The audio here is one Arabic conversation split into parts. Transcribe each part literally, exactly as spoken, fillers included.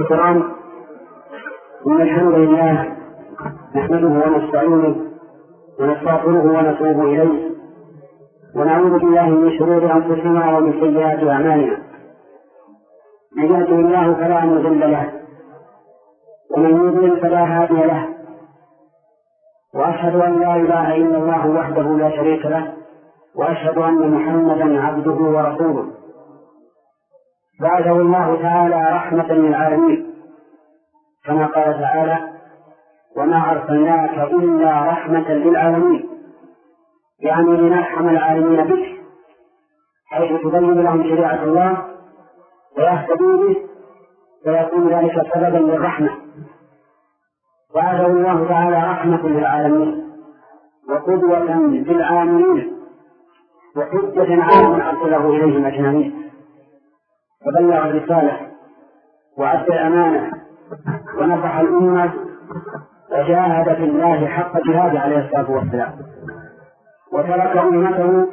الكرام، إن الحمد لله نحمده ونستعينه ونستغفره ونتوب إليه، ونعوذ بالله من شرور أنفسنا ومن سيئات أعمالنا. من يهده الله فلا مضل له، ومن يضلل فلا هادي له، وأشهد أن لا إله إلا الله وحده لا شريك له، وأشهد أن محمدا عبده ورسوله. بعثه الله تعالى رحمة للعالمين، كما قال تعالى: وما أرسلناك إلا رحمة للعالمين، يعني لنرحم العالمين بك، حيث تبين لهم شريعة الله ويهتدوا به، فيكون ذلك سببا للرحمة. بعثه الله تعالى رحمة للعالمين وقدوة للعاملين وحجة على من أرسله إليهم أجمعين، فبلغ الرسالة وأدى الأمانة ونصح الأمة وجاهد في الله حق جهاده عليه الصلاة والسلام، وترك أمته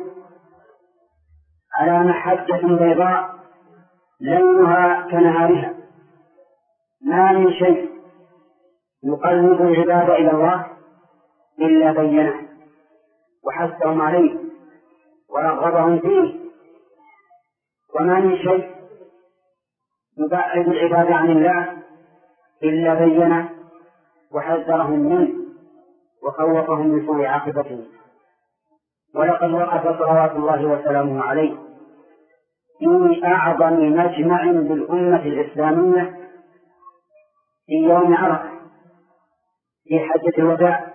على محجة بيضاء ليلها كنهارها، ما من شيء يقرب العباد إلى الله إلا بينه وحثهم عليه ورغبهم فيه، وما من شيء يبعد العباد عن الله إلا بينه وحذرهم منه وخوفهم من سوء عاقبته. ولقد وقف صلوات الله وسلامه عليه في أعظم مجمع بالأمة الإسلامية في يوم عرفة في حجة الوداع،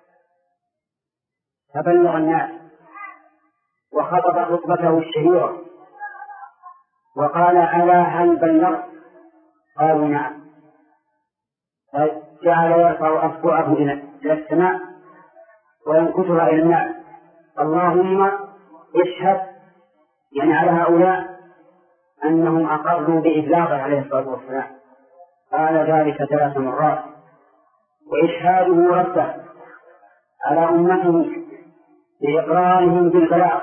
فبلغ الناس وخطب خطبته الشهيرة وقال: ألا هل بلغت؟ قالوا: نعم. فجعل يرفع أصبعه إلى السماء وينكتها إلى الناس: اللهم اشهد، يعني على هؤلاء أنهم أقروا بإبلاغه عليه الصلاة والسلام. قال ذلك ثلاث مرات، وإشهاده رده على أمته بإقرارهم بالبلاغ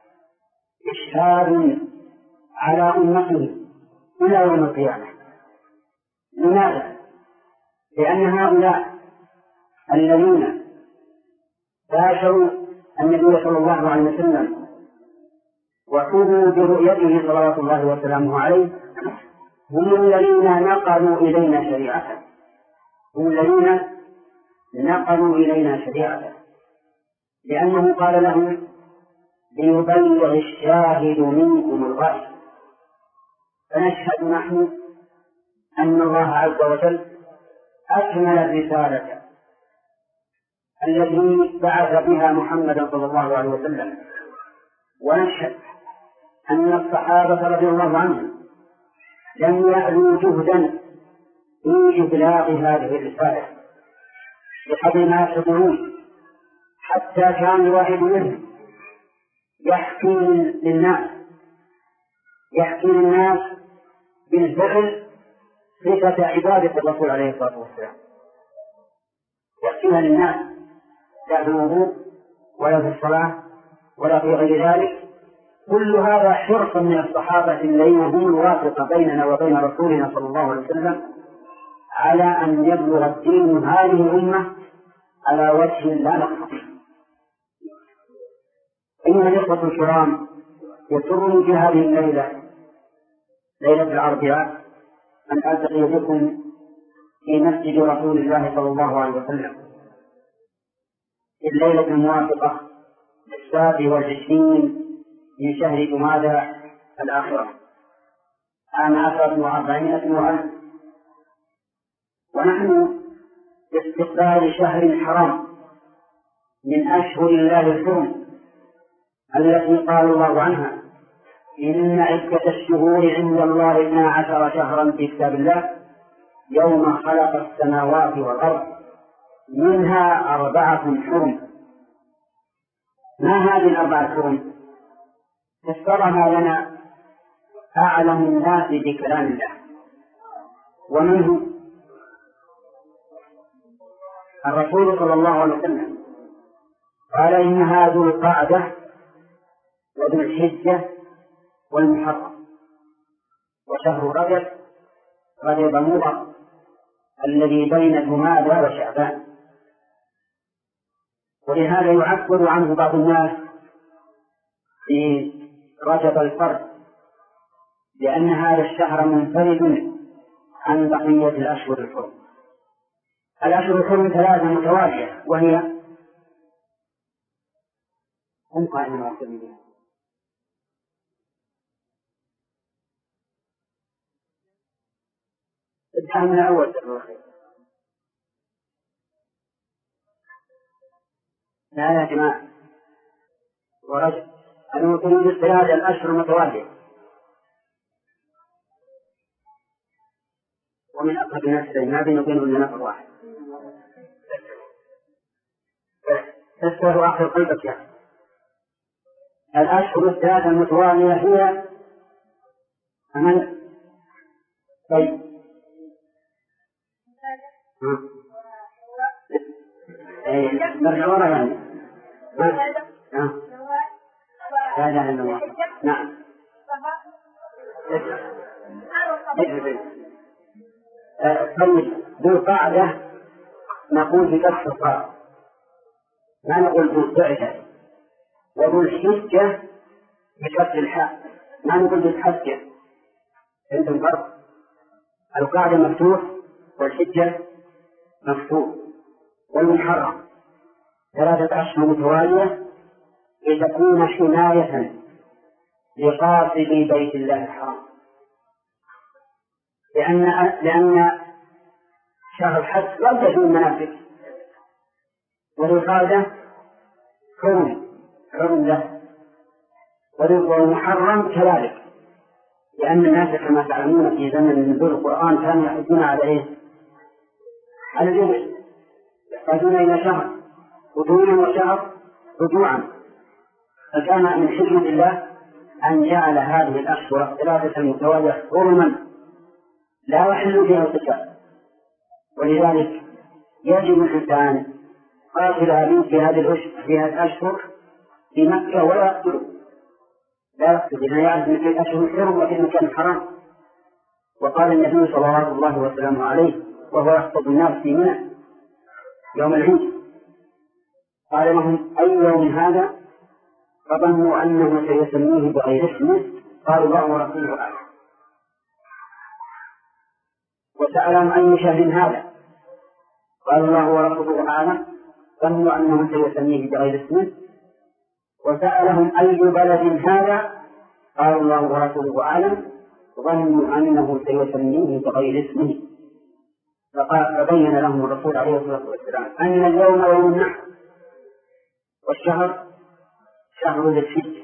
إشهاد على أمته إلى يوم القيامة. لماذا؟ لأن هؤلاء الذين باشروا النبي صلى الله عليه وسلم وحظوا برؤيته صلوات الله وسلامه عليه هم الذين نقلوا إلينا شريعته، هم الذين نقلوا إلينا شريعته، لأنه قال لهم: ليبلغ الشاهد منكم الغائب. فنشهد نحن أن الله عز وجل أكمل الرسالة التي بعث بها محمدا صلى الله عليه وسلم، ونشهد أن الصحابة رضي الله عنهم لم يألوا جهدا في إبلاغ هذه الرسالة بقدر ما يستطيعون، حتى كان الواحد منهم يحكي للناس يحكي للناس بالفعل صفة عبادة الرسول عليه الصلاة والسلام، يحكيها للناس لا في الوضوء ولا في الصلاة ولا في غير ذلك. كل هذا حرص من الصحابة الذين هم الواسطة بيننا وبين رسولنا صلى الله عليه وسلم على أن يبلغ الدين هذه الأمة على وجه لا نقص. أيها الإخوة الكرام، يسرني في هذه الليلة، ليلة الأربعاء، أن ألتقي بكم في مسجد رسول الله صلى الله عليه وسلم في الليلة الموافقة للسابع والعشرين من شهر جمادى الآخرة عام عشرة وأربعين وألف، ونحن في استقبال شهر حرام من أشهر الله الحرم التي قال الله عنها: إن عدة الشهور عند الله اثنا عشر شهرا في كتاب الله يوم خلق السماوات والأرض منها أربعة حرم. ما هذه الأربعة حرم؟ فسرها لنا أعلم الناس بكلام الله، ومنه الرسول صلى الله عليه وسلم قال: إنها ذو القعدة وذو الحجة والمحرم وشهر رجب رجب مضر الذي بين جمادى وشعبان. ولهذا يعبر عنه بعض الناس في رجب الفرد، لأن هذا الشهر منفرد عن بقية الأشهر الحرم. الأشهر الحرم ثلاثة متوالية، وهي هم قائمين واقفين ابدأ من الأول. لا يا جماعة، ورجل أنه تريد الثلاثة الأشهر المتوالية. ومن أقرب الناس ما بين وبينهن نفر واحد. تستوى آخر قلبك يعني. الأشهر الثلاثة المتوالية هي أمن؟ طيب نرجع ورا يعني. لا إله إلا الله. نعم. طيب ذو القعدة نقول بفتح القاف، ما نقول ذو القعدة. وذو الحجة بفتح الحاء، ما نقول ذو الحجة. عند الفرق، القاعدة مفتوح والحجة مفتوح. والمحرم ثلاثة أشهر متوالية لتكون حماية لقاصدي بيت الله الحرام، لأن لأن شهر الحج لم تكن مناسك، وذو القعدة حرم حرم له. والمحرم كذلك، لأن الناس كما تعلمون في زمن نزول القرآن كانوا يحجون على إيه؟ على الجبل، يحتاجون إلى شهر قدوما وشهر رجوعا. فكان من حكمة الله أن جعل هذه الأشهر الثلاثة المتوالية حرما لا يحل فيها القتال. ولذلك يجب الإنسان قاتل أبيه في هذه الأشهر في هذه الأشهر في مكة ولا يقتله، لا يقتل، لأنه يعرف أن في الأشهر الحرم وفي مكان حرام. وقال النبي صلى الله وسلم عليه وهو يخطب الناس في منى يوم العيد، قال لهم: أي يوم هذا؟ فظنوا أنه سيسميه بغير اسمه، قالوا: الله ورسوله أعلم. وسألهم: أي شهر هذا؟ قال: الله ورسوله أعلم. ظنوا أنه سيسميه بغير اسمه. وسألهم: أي بلد هذا؟ قال: الله ورسوله أعلم. ظنوا أنه سيسميه بغير اسمه. فبين لهم الرسول عليه الصلاة والسلام أن اليوم يوم النحر، والشهر شهر ذي الحجة،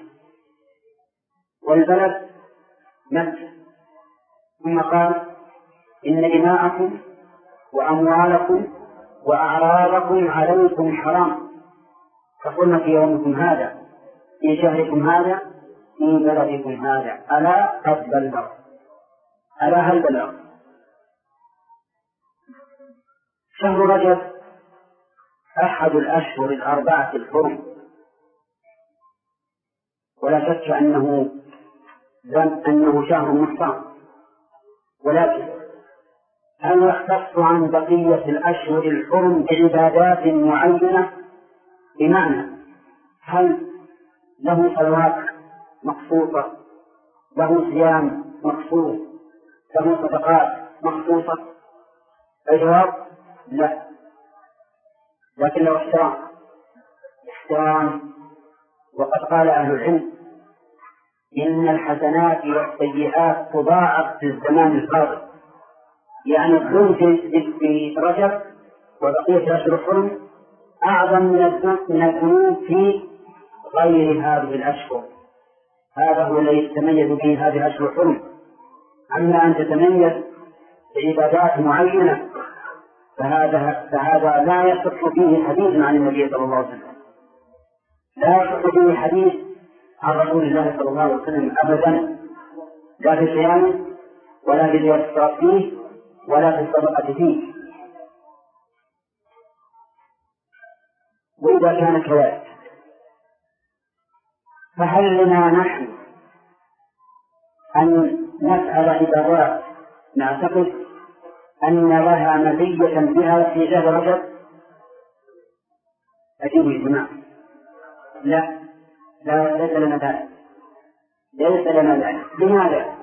والبلد مكة. ثم قال: إن دماءكم وأموالكم وأعراضكم عليكم حرام كحرمة يومكم هذا في شهركم هذا في بلدكم هذا. ألا قد بلغ؟ ألا هل بلغ؟ شهر رجب أحد الأشهر الأربعة الحرم، ولا شك أنه أنه شهر محترم، ولكن هل يختص عن بقية الأشهر الحرم بعبادات معينة؟ بمعنى هل له صلوات مخصوصة، له صيام مخصوص، له صدقات مخصوصة؟ الجواب: لا، لكن له احترام احترام وقد قال أهل العلم: إن الحسنات والسيئات تضاعف في الزمان القادم. يعني الذنوب في رجب وبقية الأشهر الحرم أعظم من الذنوب في غير هذه الأشهر. هذا هو الذي يتميز به هذه الأشهر الحرم. أما أن تتميز بعبادات معينة فهذا فهذا لا يصح فيه حديث عن النبي صلى الله عليه وسلم، لا يصح فيه حديث عن رسول الله صلى الله عليه وسلم أبدا، لا في صيامه ولا في زيادة فيه ولا في الصدقة فيه. وإذا كان كذلك فهل لنا نحن أن نفعل عبادات نعتقد أن لها مزية بها في شهر رجب؟ أجيب يا جماعة. لا لا ليس لنا ذلك، ليس لنا ذلك. لماذا؟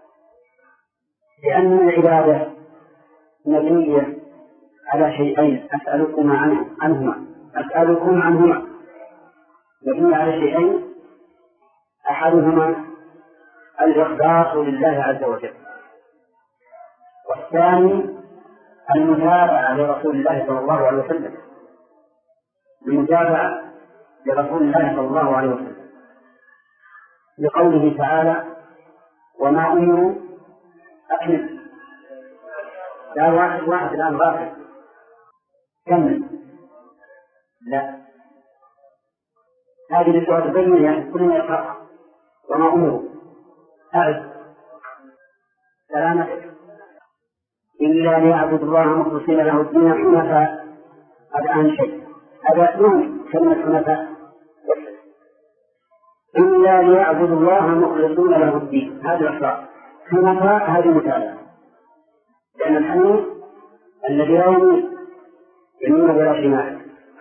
لأن العبادة مبنية على شيئين أسألكم عنهما أسألكم عنهما مبنية على شيئين، أحدهما الإخلاص لله عز وجل، والثاني المتابعة لرسول الله صلى الله عليه وسلم، المتابعة لرسول الله صلى الله عليه وسلم، لقوله تعالى: وما أمروا أكمل. لا واحد واحد الآن غافل، كمل. لا، هذه السورة تبين يعني كلنا يقرأ. وما أمروا أعد سلامتك إلا ليعبدوا الله مخلصين له الدين حنفاء. هذا أهم شيء، هذا نوع كلمة حنفاء، إلا ليعبدوا الله مخلصين له الدين، هذا الإخلاص. حنفاء هذه متابعة، لأن الحنيف الذي يوم يمين ولا شمال.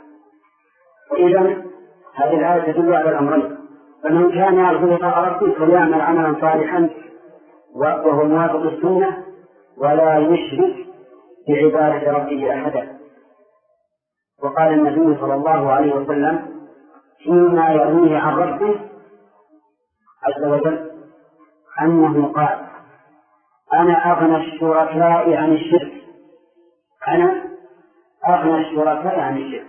وإذا هذه الآية تدل على الأمرين: فمن كان يرجو لقاء ربه فليعمل عملا صالحا وهو موافق السنة ولا يشرك بعبادة ربه أحدا. وقال النبي صلى الله عليه وسلم فيما يرويه عن ربه عز وجل أنه قال: أنا أغنى الشركاء عن الشرك أنا أغنى الشركاء عن الشرك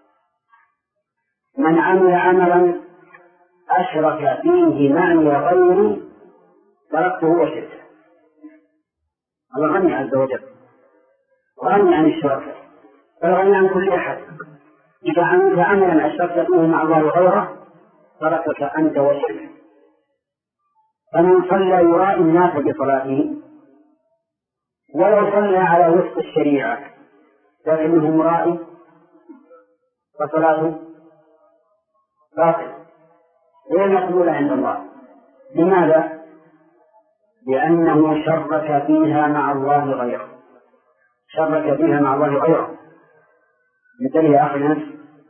من عمل عملا أشرك فيه معي غيري تركته وشركه. الله غني عز وجل، غني عن الشركاء، غني عن كل أحد. إذا عملت عملا أشركت فيه مع الله غيره تركك أنت وشركه. فمن صلى يرائي الناس بصلاته ولو صلى على وفق الشريعة لكنه مرائي فصلاته باطل غير مقبولة عند الله. لماذا؟ لأنه شرك فيها مع الله غيره، شرك فيها مع الله غيره. مثل يا أخي نفس،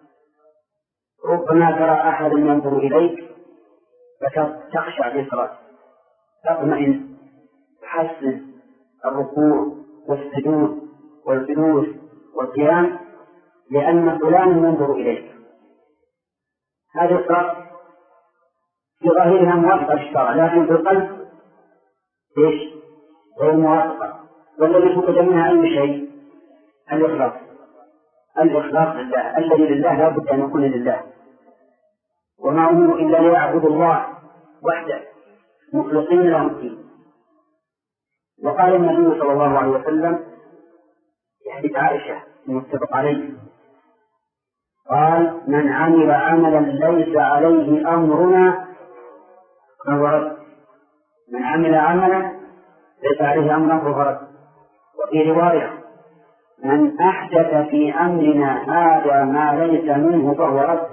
ربما ترى أحد ينظر إليك فتخشع في صلاته، تطمئن، تحسن الركوع والسجود والجلوس والقيام لأن فلان ينظر إليك. هذا الصلاة في ظاهرها موافقة للشرع لكن في القلب ايش؟ غير موافقة. والذي فقد منها أي شيء؟ الإخلاص. الإخلاص لله، الذي لله لا بد أن يكون لله. وما أمروا إلا ليعبدوا الله وحده مخلصين له الدين. وقال النبي صلى الله عليه وسلم في حديث عائشة المتفق عليه قال: من عمل عملا ليس عليه أمرنا فهو رد. من عمل عملا ليس عليه أمرنا فهو رد. وفي رواية: من أحدث في أمرنا هذا ما ليس منه فهو رد.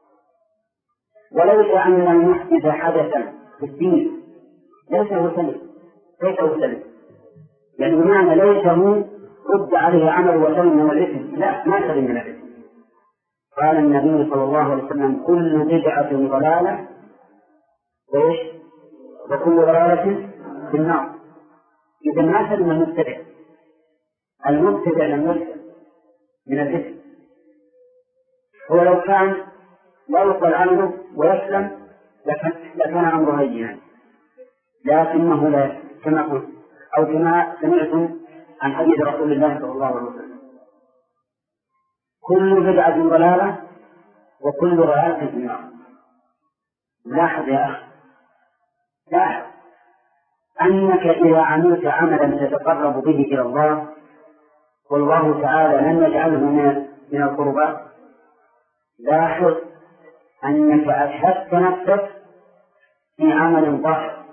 وليس أن المحدث حدثا في الدين ليس هو سلم، ليس هو سلم، يعني بمعنى ليس هو رد عليه عمل وسلم من الإثم، لا، ما سلم من الإثم. قال النبي صلى الله عليه وسلم: كل بدعة ضلالة وإيش؟ وكل ضلالة في النار. إذا ما سلم المبتدع، المبتدع لم يسلم من الإثم. هو لو كان لا يقبل عنه ويسلم لكان أمره هينا، لكنه لا، كما قلت أو كما سمعتم عن حديث رسول الله صلى الله عليه وسلم: كل بدعة ضلالة وكل ضلالة في النار. لاحظ يا أخي، لاحظ أنك إذا عملت عملا تتقرب به إلى الله والله تعالى لم يجعله من القربات، لاحظ أنك أشهدت نفسك في عمل ظاهر،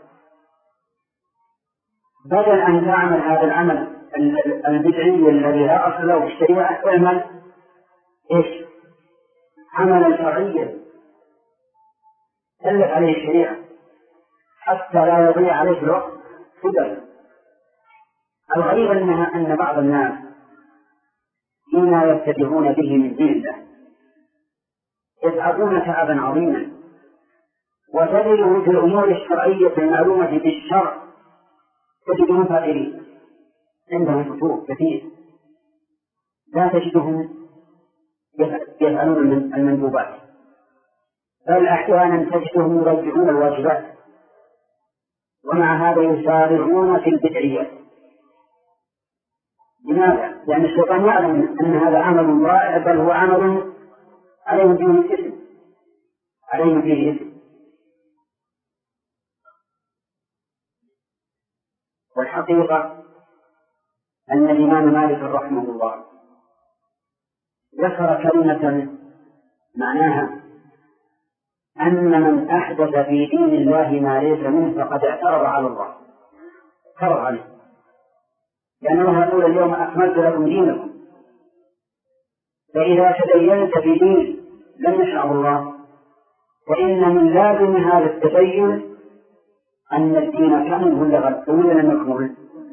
بدل أن تعمل هذا العمل البدعي الذي لا أصل له في الشريعة، اعمل إيش؟ عملا شرعيا دلت عليه الشريعة حتى لا يضيع عليك الوقت. فدل الغريب أنها أن بعض الناس فيما يتبعون به من دين الله يتعبون تعبا عظيما، وتجدهم في الأمور الشرعية المعلومة بالشرع تجدهم فاقرين، عندهم فتور كثير، لا تجدهم يفعلون المندوبات، بل أحيانا تجدهم يرجعون الواجبات، ومع هذا يسارعون في البدعيات. لماذا؟ لأن الشيطان يعلم أن هذا عمل رائع، بل هو عمل عليه فيه إثم، عليه فيه إثم. والحقيقة أن الإمام مالك رحمه الله ذكر كلمة معناها أن من أحدث في دين الله ما ليس منه فقد اعترض على الله، اعترض عليه، لأنه يقول اليوم أكملت لكم دينكم، فإذا تدينت بدين لم يشرع الله، وإن من لازم هذا التدين أن الدين كامل ولا غلط ولا لم يكمل؟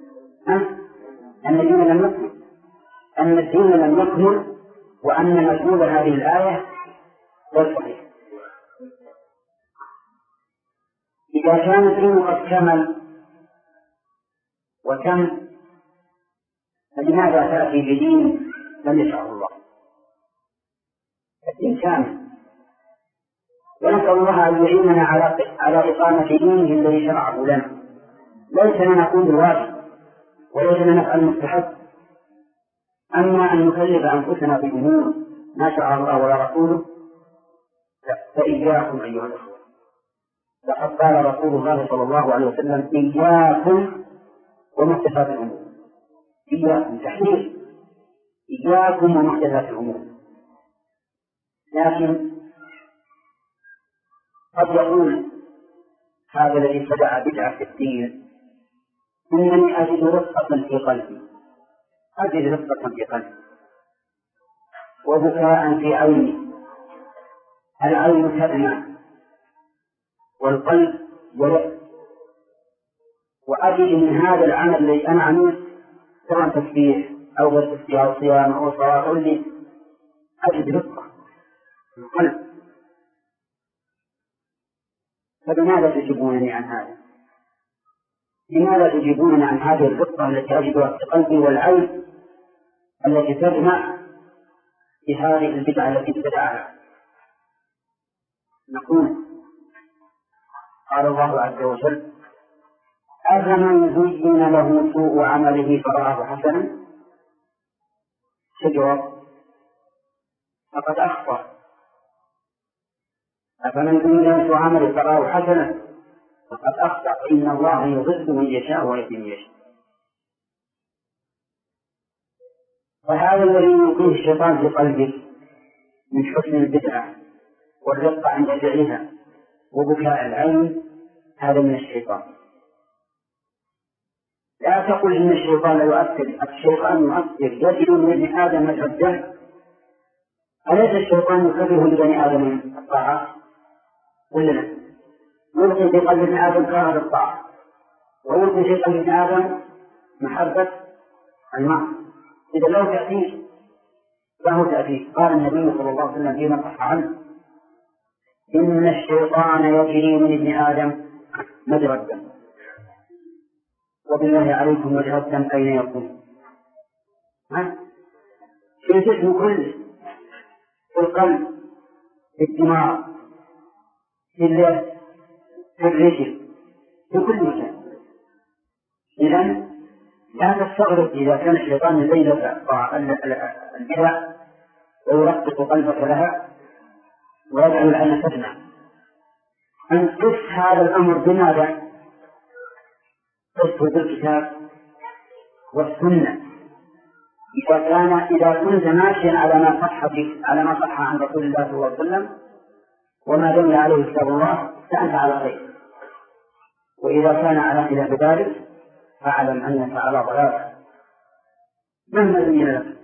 أن الدين لم يكمل، أن الدين لم يكمل، وأن مدلول هذه الآية غير صحيح. إذا كان الدين قد كمل وكم، فلماذا تأتي بدين لم يشرعه الله؟ الدين كامل، ونسأل الله أن يعيننا على على إقامة دينه الذي شرعه لنا، ليس لنا نقوم بالواجب وليس لنا نفعل المستحب، أما أن نكلف أنفسنا بأمور ما شرع الله ولا رسوله فإياكم أيها الأخوة. لقد قال رسول الله صلى الله عليه وسلم: إياكم ومحدثات الأمور. إياكم تحذير، إياكم ومحدثات الأمور. لكن قد يقول هذا الذي ابتدع بدعة في الدين: إنني أجد رفقة في قلبي، أجد رفقة في قلبي وبكاء في عيني، العين تدمع والقلب يلف، وأجد من هذا العمل الذي أنا عملت سواء تسبيح أو غير تسبيح أو صيام أو صلاة لي، أجد رفقة في القلب. فلماذا تجيبونني عن هذا؟ لماذا تجيبونني عن هذه الرفقة التي أجدها في قلبي والعين التي تدمع بهذه البدعة التي ابتدعها؟ نقول: قال الله عز وجل: أفمن زين له سوء عمله فرآه حسنا؟ شجرة فقد أخطأ. أفمن زين له سوء عمله فرآه حسنا فقد أخطأ، إن الله يضل من يشاء ويهدي من يشاء. فهذا الذي يلقيه الشيطان في قلبك من حسن البدعة والرقة عند فعلها وبكاء العين، هذا من الشيطان. لا تقل إن الشيطان لا يؤثر، الشيطان يؤثر، يجد من ابن آدم الدم. أليس الشيطان يكره لبني آدم الطاعة؟ ولا لا؟ يلقي في قلب ابن آدم كراهة الطاعة، ويلقي في قلب ابن آدم محبة المعصية. إذا له تأثير، له تأثير. قال النبي صلى الله عليه وسلم فيما صح عنه: إن الشيطان يجري من ابن آدم مجرى الدم. وبالله عليكم مجرى الدم أين يكون؟ في الجسم كله، في القلب، في الدماغ، في اليد، في الرجل، في كل مكان. إذن لا تستغرب إذا كان الشيطان الليل البدع ويرقق قلبك لها ويجعل العين تدمع. أن قس هذا الأمر بماذا؟ قسه بالكتاب والسنة. إذا كان إذا كنت ماشيا على ما صح على ما صح عن رسول الله صلى الله عليه وسلم وما دل عليه كتاب الله فأنت على خير، وإذا كان على خلاف ذلك فاعلم أنك على ضلال مهما زين لك.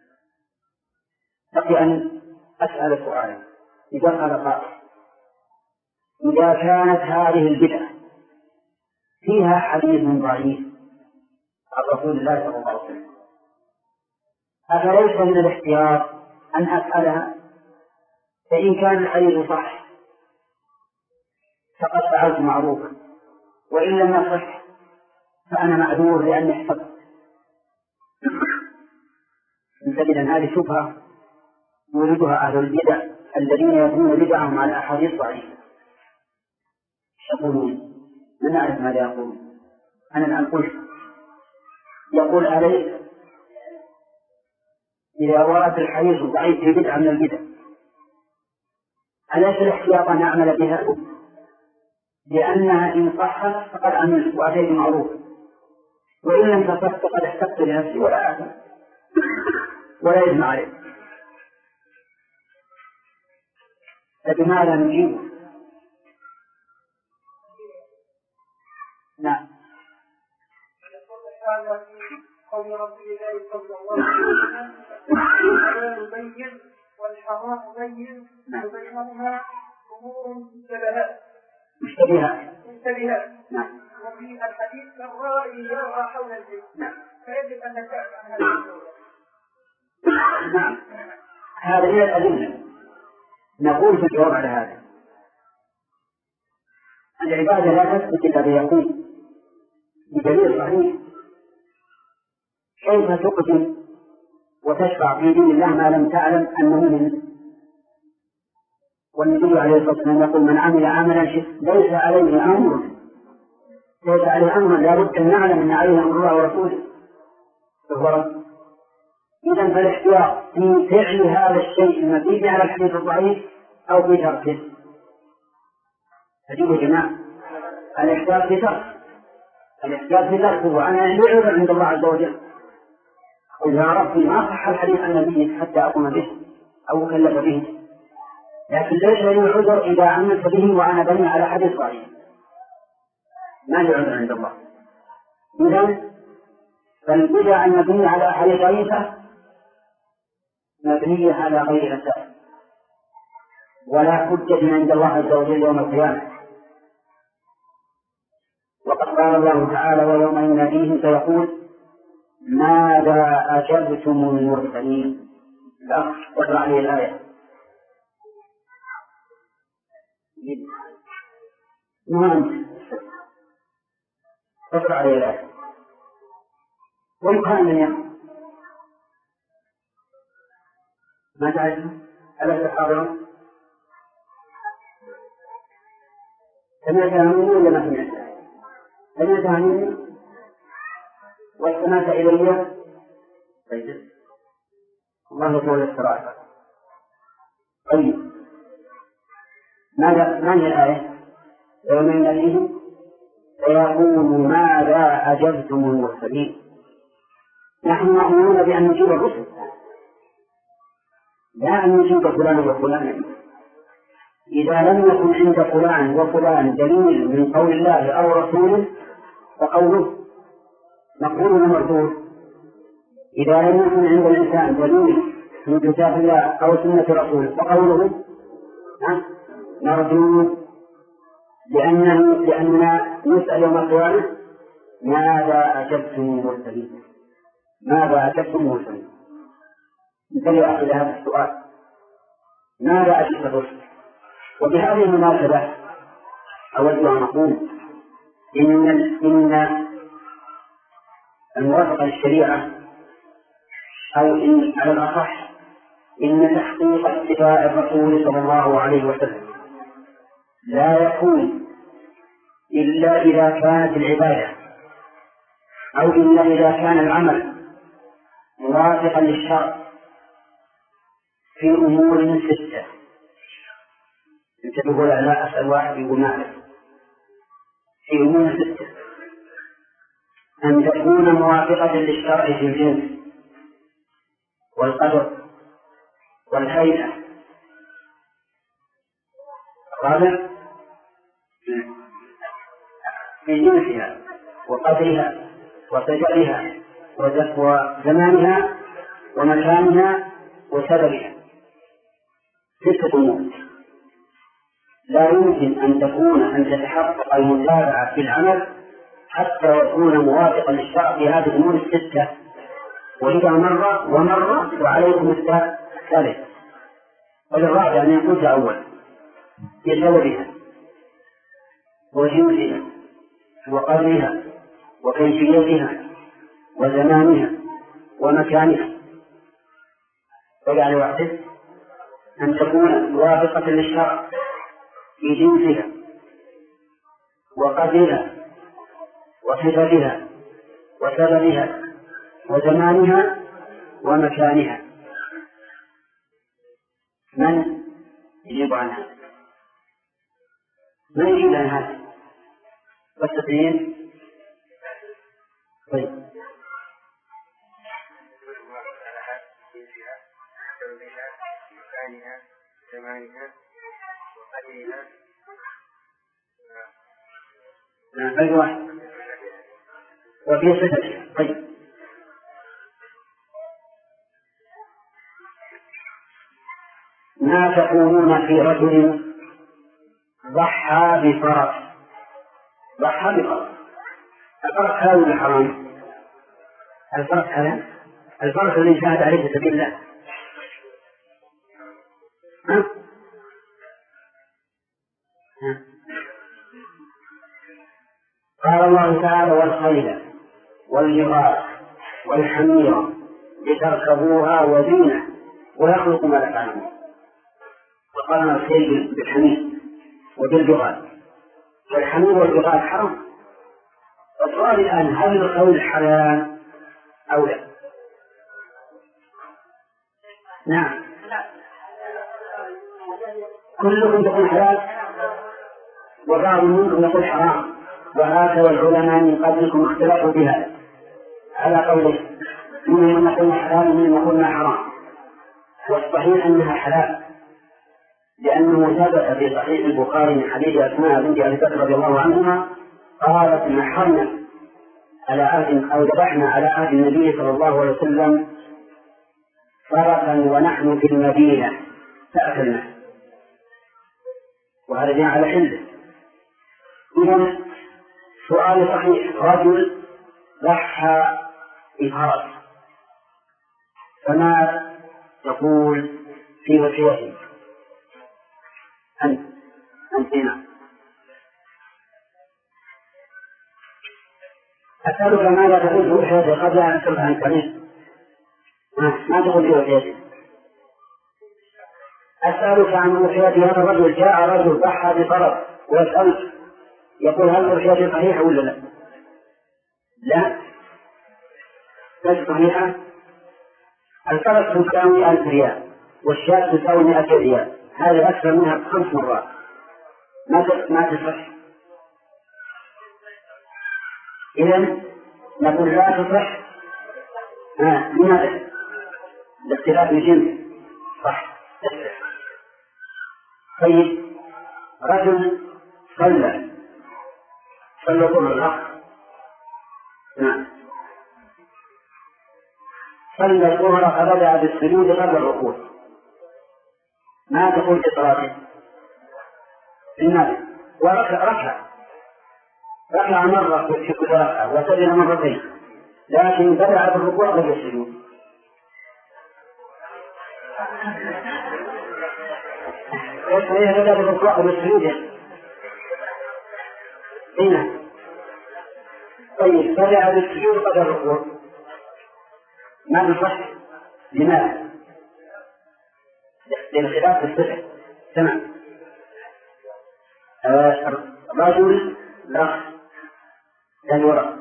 بقي أن أسأل سؤالا: إذا قال قائل: إذا كانت هذه البدعة فيها حديث ضعيف عن رسول الله صلى الله عليه وسلم، أفليس من الاحتياط أن أفعلها؟ فإن كان الحديث صح فقد فعلت معروفا، وإن لم يصح فأنا معذور لأني احتفظت. انتبه، هذه شبهة يريدها أهل البدع الذين يبنون بدعهم على أحاديث ضعيفة. يقولون من نعرف ماذا يقولون. أنا الآن قلت يقول عليه إذا ورد الحديث الضعيف في بدعة من البدع أليس الاحتياط أن أعمل بها؟ لأنها إن صحت فقد عملت وأتيت معروف، وإن لم تصح فقد احتجت لنفسي ولا أعلم ولا يجمع عليه. فبماذا نجيب؟ نعم. قول رسول الله صلى الله عليه وسلم الحلال بين والحرام بين وبينهما امور مشتبهات مشتبهات. نعم. وفي الحديث الرائي يرى حول البيت. نعم. فيجب ان نبتعد عن هذا الموضوع. نعم. هذه هي الأدلة. نقول في الجواب على هذا: العبادة لا تثبت إلا بيقين بدليل صحيح. كيف تقدم وتشفع في دين الله ما لم تعلم أنه منه؟ والنبي عليه الصلاة والسلام يقول: من عمل عملا ليس عليه أمر ليس عليه أمر لا بد أن نعلم أن عليه أمر الله ورسوله فهو رد. إذن فالاحتياط في فعل هذا الشيء المبني على الحديث الضعيف أو في تركه. أجيب يا جماعة، الاحتياط في ترك الاحتياط في تركه وأنا لا عذر عند الله عز وجل. قل يا ربي ما صح الحديث عن نبيك حتى أقوم به أو أكلف به، لكن ليس لي عذر إذا عملت به وأنا بني على حديث ضعيف، ما لي عذر عند الله. إذن فالبدع المبنية على أحاديث ضعيفة مبنية على غير أساس ولا حجة عند الله عز وجل يوم القيامة. وقد قال الله تعالى: ويوم يناديهم فيقول ماذا أجبتم المرسلين. لا تقرأ عليه الآية. مهم تقرأ عليه الآية. والقرآن من يقرأ ما تعلم ألا تحاضرون؟ سمعتها مني ولا ما سمعتها؟ سمعتها مني واستمعت إلي. طيب الله يقول الصراحة. طيب ماذا ما هي الآية؟ يوم يناديهم فيقول ماذا أجبتم المرسلين. نحن مأمورون بأن نجيب الرسل لا أن نجيب فلان وفلان. إذا لم يكن عند فلان وفلان دليل من قول الله أو رسوله فقوله مقبول ومردود. إذا لم يكن عند الإنسان دليل من كتاب الله أو سنة رسوله فقوله مردود، لأنه لأننا نسأل يوم القيامة ماذا أجبتم المرسلين ماذا أجبتم المرسلين. انتبه أخذ هذا السؤال: ماذا أجبت الرسل؟ وبهذه المناسبة أود أن أقول إن إن الموافقة للشريعة أو إن على الأصح إن تحقيق اتباع الرسول صلى الله عليه وسلم لا يكون إلا إذا كانت العبادة أو إلا إذا كان العمل موافقا للشرع في أمور ستة. انتبهوا لا أسأل واحد يقول ماذا في أمور ستة: أن تكون موافقة للشرع في الجنس والقدر والهيئة. الرابع في جنسها وقدرها وشجرها وزمانها ومكانها وسببها. ستة أمور لا يمكن أن تكون أن تتحقق المتابعة في العمل حتى يكون موافقا للشرع في هذه الأمور الستة، وإذا مر ومر وعليكم الثالث. وللرابع أن يكون أول بسببها وجودها وقدرها وكيفيتها وزمانها ومكانها. وجعل وحده أن تكون موافقة للشرع في جنسها وقدرها وصفتها وسببها وزمانها ومكانها. من يجيب عن هذا؟ من يجيب عن هذا؟ والتقييم. طيب مكانها زمانها وقدرها. نعم أي واحد وفي صفتها. طيب ما تقولون في رجل ضحى بفرس؟ ضحى بفرس، الفرس حلال ولا حرام؟ الفرس حلال. الفرس الذي شاهد عليه سبيل الله. ها؟ ها؟ قال الله تعالى والخيل والجبال والحمير لتركبوها وزينة ويخلق ما لا تعلمون. وقال الخيل بالحمير وبالجبال، والحمير والجبال حرام. السؤال الآن هل الخيل حلال أو لا؟ نعم كلكم تقول حلال وبعض منكم يقول حرام، وهكذا العلماء من قبلكم اختلفوا بهذا على قولين، منهم من يقول حلال ومنهم يقول حرام. والصحيح أنها حلال، لأنه ثبت في صحيح البخاري من حديث أسماء بنت أبي بكر رضي الله عنهما قالت نحرنا على عهد أو ذبحنا على عهد النبي صلى الله عليه وسلم فرقا ونحن في المدينة فأكلنا، وهذا جاء على حله. إذن سؤال صحيح، رجل ضحى بفرس فما تقول في وصيته؟ أنت أنت هنا أسألك ماذا تقول في وصيته قبل أن أسألك عن كريم؟ ما تقول في وصيته؟ أسألك عن وصيته. هذا الرجل جاء رجل ضحى بفرس ويسألك يقول هل وصيته صحيحة ولا لا؟ لا ليس صحيحة. الفرس تساوي ألف ريال والشاة تساوي مئة ريال، هذا أكثر منها بخمس مرات، ما ما تصح. إذن نقول لا تصح. آه. لماذا؟ لاختلاف الجنس. صح. طيب رجل صلى صلى طول الأخ. نعم صلى الظهر فبدأ بالسجود قبل الركوع، ما تقول في صلاته؟ لماذا؟ وركع ركع ركع مرة في كل ركعة وسجد مرتين، لكن بدأ بالركوع قبل السجود. كيف بدأ بالركوع قبل السجود؟ هنا طيب بدأ بالسجود قبل الركوع ما تصح. لماذا؟ للخلاف في الصفة. تمام. آه رجل لخ الورق،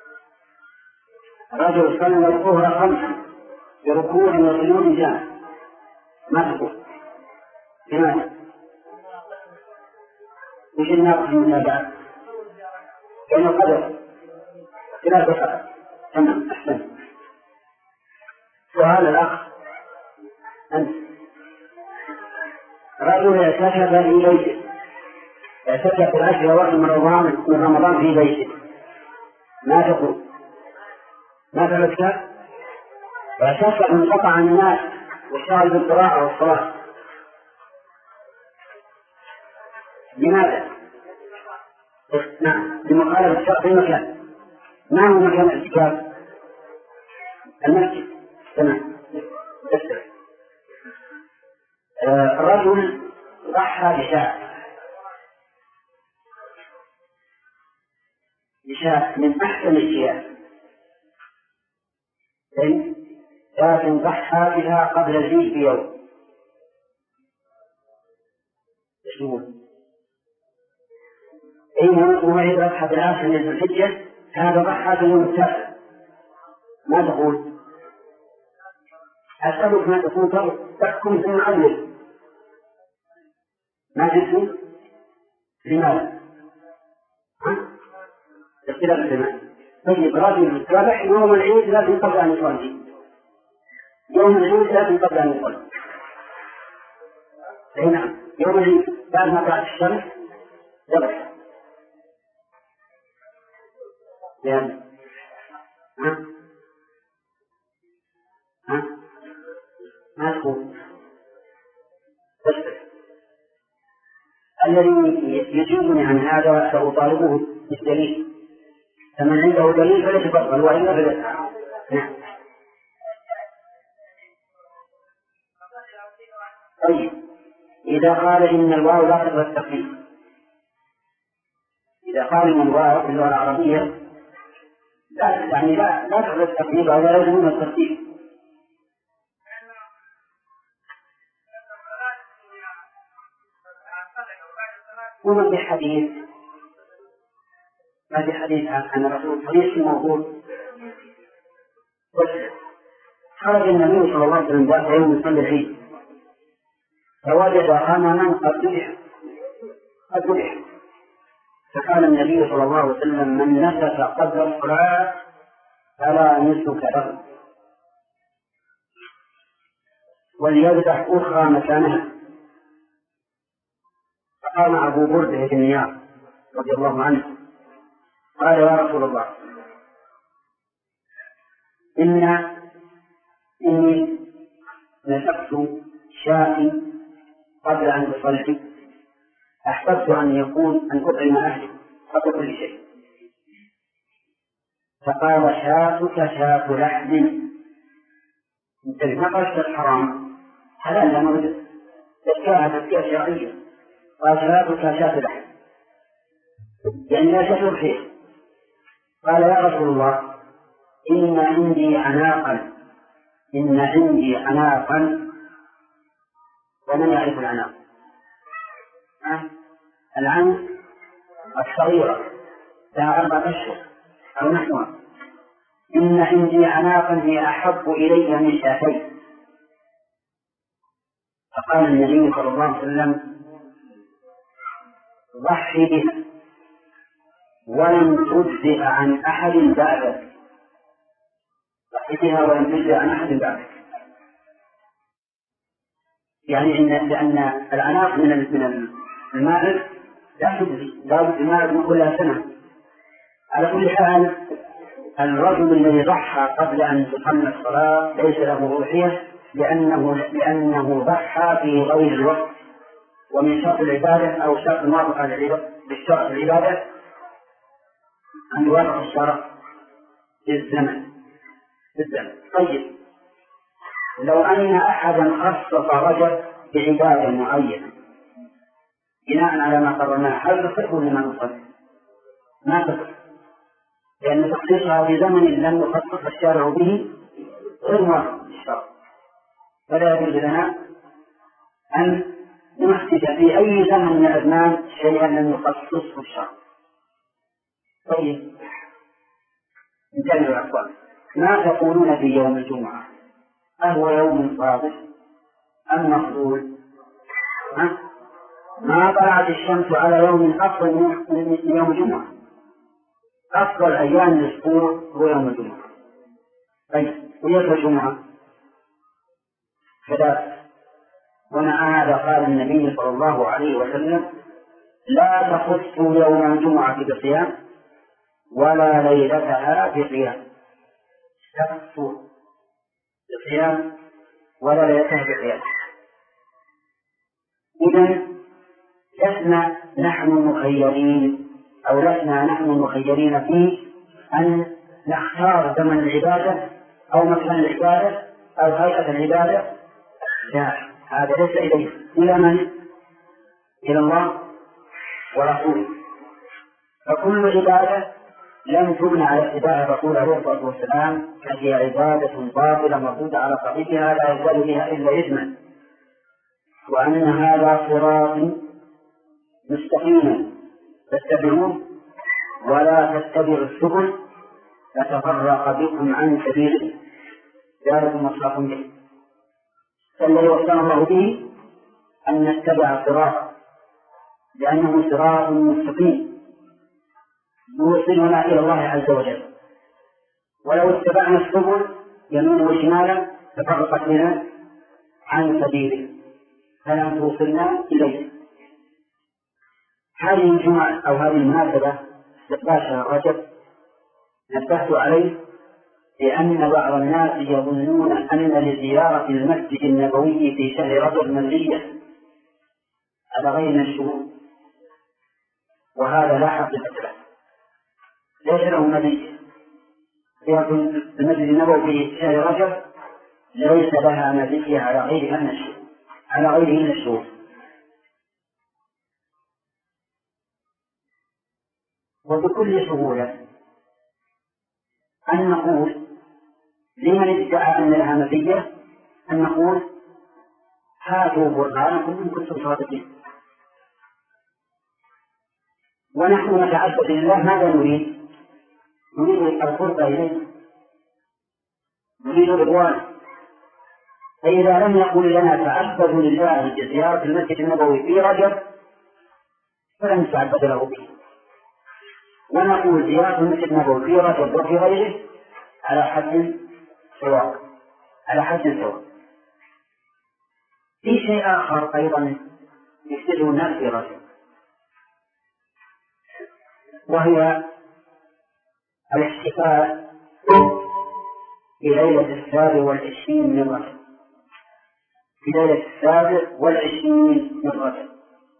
رجل صلى الظهر خمسا بركوع وسجود جامع، ما تقول؟ لماذا؟ وش الناقص من بعد؟ لأنه قدر خلاف الصفة. تمام أحسن. سؤال الأخ أنت رجل اعتكف في بيته، اعتكف العشر الأواخر من رمضان من رمضان في بيته، ما تقول؟ ما تذكر؟ اعتكف انقطع عن الناس واشتغل بالقراءة والصلاة، لماذا؟ نعم لمخالفة الشرع في مكان. ما هو مكان الاعتكاف؟ المسجد. تمام. آه رجل ضحى بشاة بشاة من أحسن الشياه، لكن ضحى بها قبل العيد بيوم. شنو؟ أي موعد أضحى بالعاشر من ذي الحجة، هذا ضحى باليوم التاسع، ما تقول؟ أسألك ما تكون تحكم في المعلم ما تكون؟ لماذا؟ اختلاف الزمان. طيب رجل التابع يوم العيد لازم قبل أن يصلي، يوم العيد لازم قبل أن يصلي. أي نعم، يوم العيد بعد ما طلعت الشمس ذبح. يعني ها ها ما تقول؟ الذي يجيبني عن هذا سأطالبه بالدليل، فمن عنده دليل فليتفضل وإلا فلا. نعم. طيب إذا قال إن الواو لا تقبل التقليد، إذا قال إن الواو في اللغة العربية لا يعني لا لا تقبل التقليد أو لا يلزم التقليد، وما في حديث ما في حديث عن الرسول حديث موجود. خرج النبي صلى الله عليه وسلم ذات يوم يصلي العيد فوجد غنما قد ذبح قد ذبح فقال النبي صلى الله عليه وسلم: من نسك قبل الصلاة فلا نسك له، وليذبح أخرى مكانها. فقام أبو بردة بن نياس رضي الله عنه قال: يا رسول الله، إن إني نسكت شاة قبل أن أصلي، أحببت أن يكون أن أطعم أهلي قبل كل شيء. فقال: شاتك شاة لحم. أنت ما قلت الحرام حلال لما بدأت تذكرها تذكير شرعية. قال: شاتك شاة لحم، يعني لا شك الخير. قال: يا رسول الله، إن عندي عناقا إن عندي عناقا ومن يعرف العناق؟ أه؟ العنق الصغيرة لها أربعة أشهر أو نحوها. إن عندي عناقا هي أحب إلي من شاتين. فقال النبي صلى الله عليه وسلم: ضحي بها ولن تجزئ عن أحد بعدك، ضحي بها ولن تجزئ عن أحد بعدك. يعني إن لأن العناق من من الماء لا تجزي، لا بد الماء من كل سنة. على كل حال الرجل الذي ضحى قبل أن تصلى الصلاة ليس له أضحية، لأنه لأنه ضحى في غير الوقت، ومن شرط العبادة أو شرط الموافقة بالشرط العبادة أن يوافق الشرع بالزمن بالزمن. طيب لو أن أحدا خصص رجل بعبادة معينة بناء على ما قررناه، هل تصح ولا ما تصح؟ ما تصح، لأن تخصيصها بزمن لم يخصص الشارع به غير موافق بالشرع، فلا يجوز لنا أن نحدث في أي زمن من الأزمان شيئا لم يخصصه الشرع. طيب انتبهوا يا أخوان، ما تقولون في يوم الجمعة؟ أهو يوم صادق أم مفضول؟ ها؟ ما طلعت الشمس على يوم أفضل من يوم الجمعة، أفضل أيام الأسبوع هو يوم الجمعة. طيب ويوم الجمعة كذلك، ومع هذا قال النبي صلى الله عليه وسلم: لا تخصوا يوم الجمعة بصيام ولا ليلتها بقيام. لا تخصوا بصيام ولا ليلتها بقيام. إذن لسنا نحن مخيرين أو لسنا نحن مخيرين في أن نختار زمن العبادة أو مكان العبادة أو هيئة العبادة، لا، هذا ليس إليه إلى من؟ إلى الله ورسوله. فكل عبادة لم تبنى على اتباع الرسول عليه الصلاة والسلام فهي عبادة باطلة مردودة على صاحبها لا يزال بها إلا إثما، وأن هذا صراط مستقيما فاتبعوه ولا تتبعوا السبل فتفرق بكم عن سبيله ذلكم وصاكم به. فالذي وصانا الله به أن نتبع الصراط لأنه صراط مستقيم يوصلنا إلى الله عز وجل، ولو اتبعنا السبل يمين وشمالا تفرقت بنا عن سبيله فلم توصلنا إليه. هذه الجمعة أو هذه المناسبة استقبال شهر رجب نبهت عليه لأن بعض الناس يظنون أن لزيارة المسجد النبوي في شهر رجب مزية على غير الشهور، وهذا لا حقيقة له، ليس له مزية. زيارة المسجد النبوي في شهر رجب ليس لها مزية على غيرها من الشهور على غيره من الشهور. وبكل سهولة أن نقول لمن ادعى أن لها مزية أن نقول هاتوا برهانكم إن كنتم صادقين، ونحن نتعبد لله. ماذا نريد؟ نريد القرب إليه، نريد رضوانه. فإذا لم يقل لنا تعبدوا لله بزيارة المسجد النبوي في رجب فلن نتعبد له به، ونقول زيارة المسجد النبوي في رجب وفي غيره على حد سواء على حد سواء. في شيء آخر أيضا يحتاجه الناس في رجب، وهي الاحتفال في ليلة السابع والعشرين من رجب في ليلة السابع والعشرين من رجب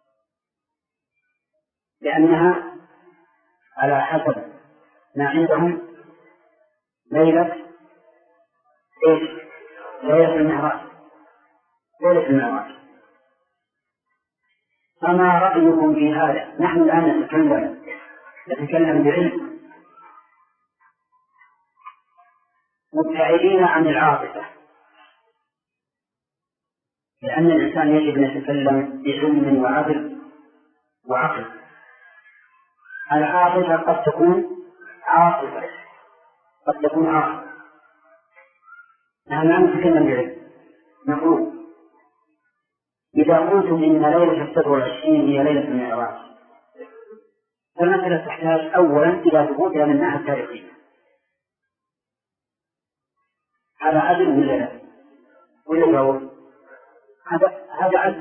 لأنها على حسب ما عندهم ليلة إيش؟ ليلة المعراج ليلة المعراج. فما رأيكم في هذا؟ نحن الآن نتكلم نتكلم بعلم مبتعدين عن العاطفة، لأن الإنسان يجب أن يتكلم بعلم وعدل وعقل. العاطفة قد تكون عاطفة قد تكون عاطفة نحن لا نتكلم بعلم. نقول إذا قلتم إن ليلة السبع والعشرين هي ليلة المعراج فالمسألة تحتاج أولا إلى ثبوتها من الناحية التاريخية. هذا عدل ولا لا؟ ولا هو هذا هذا عدل.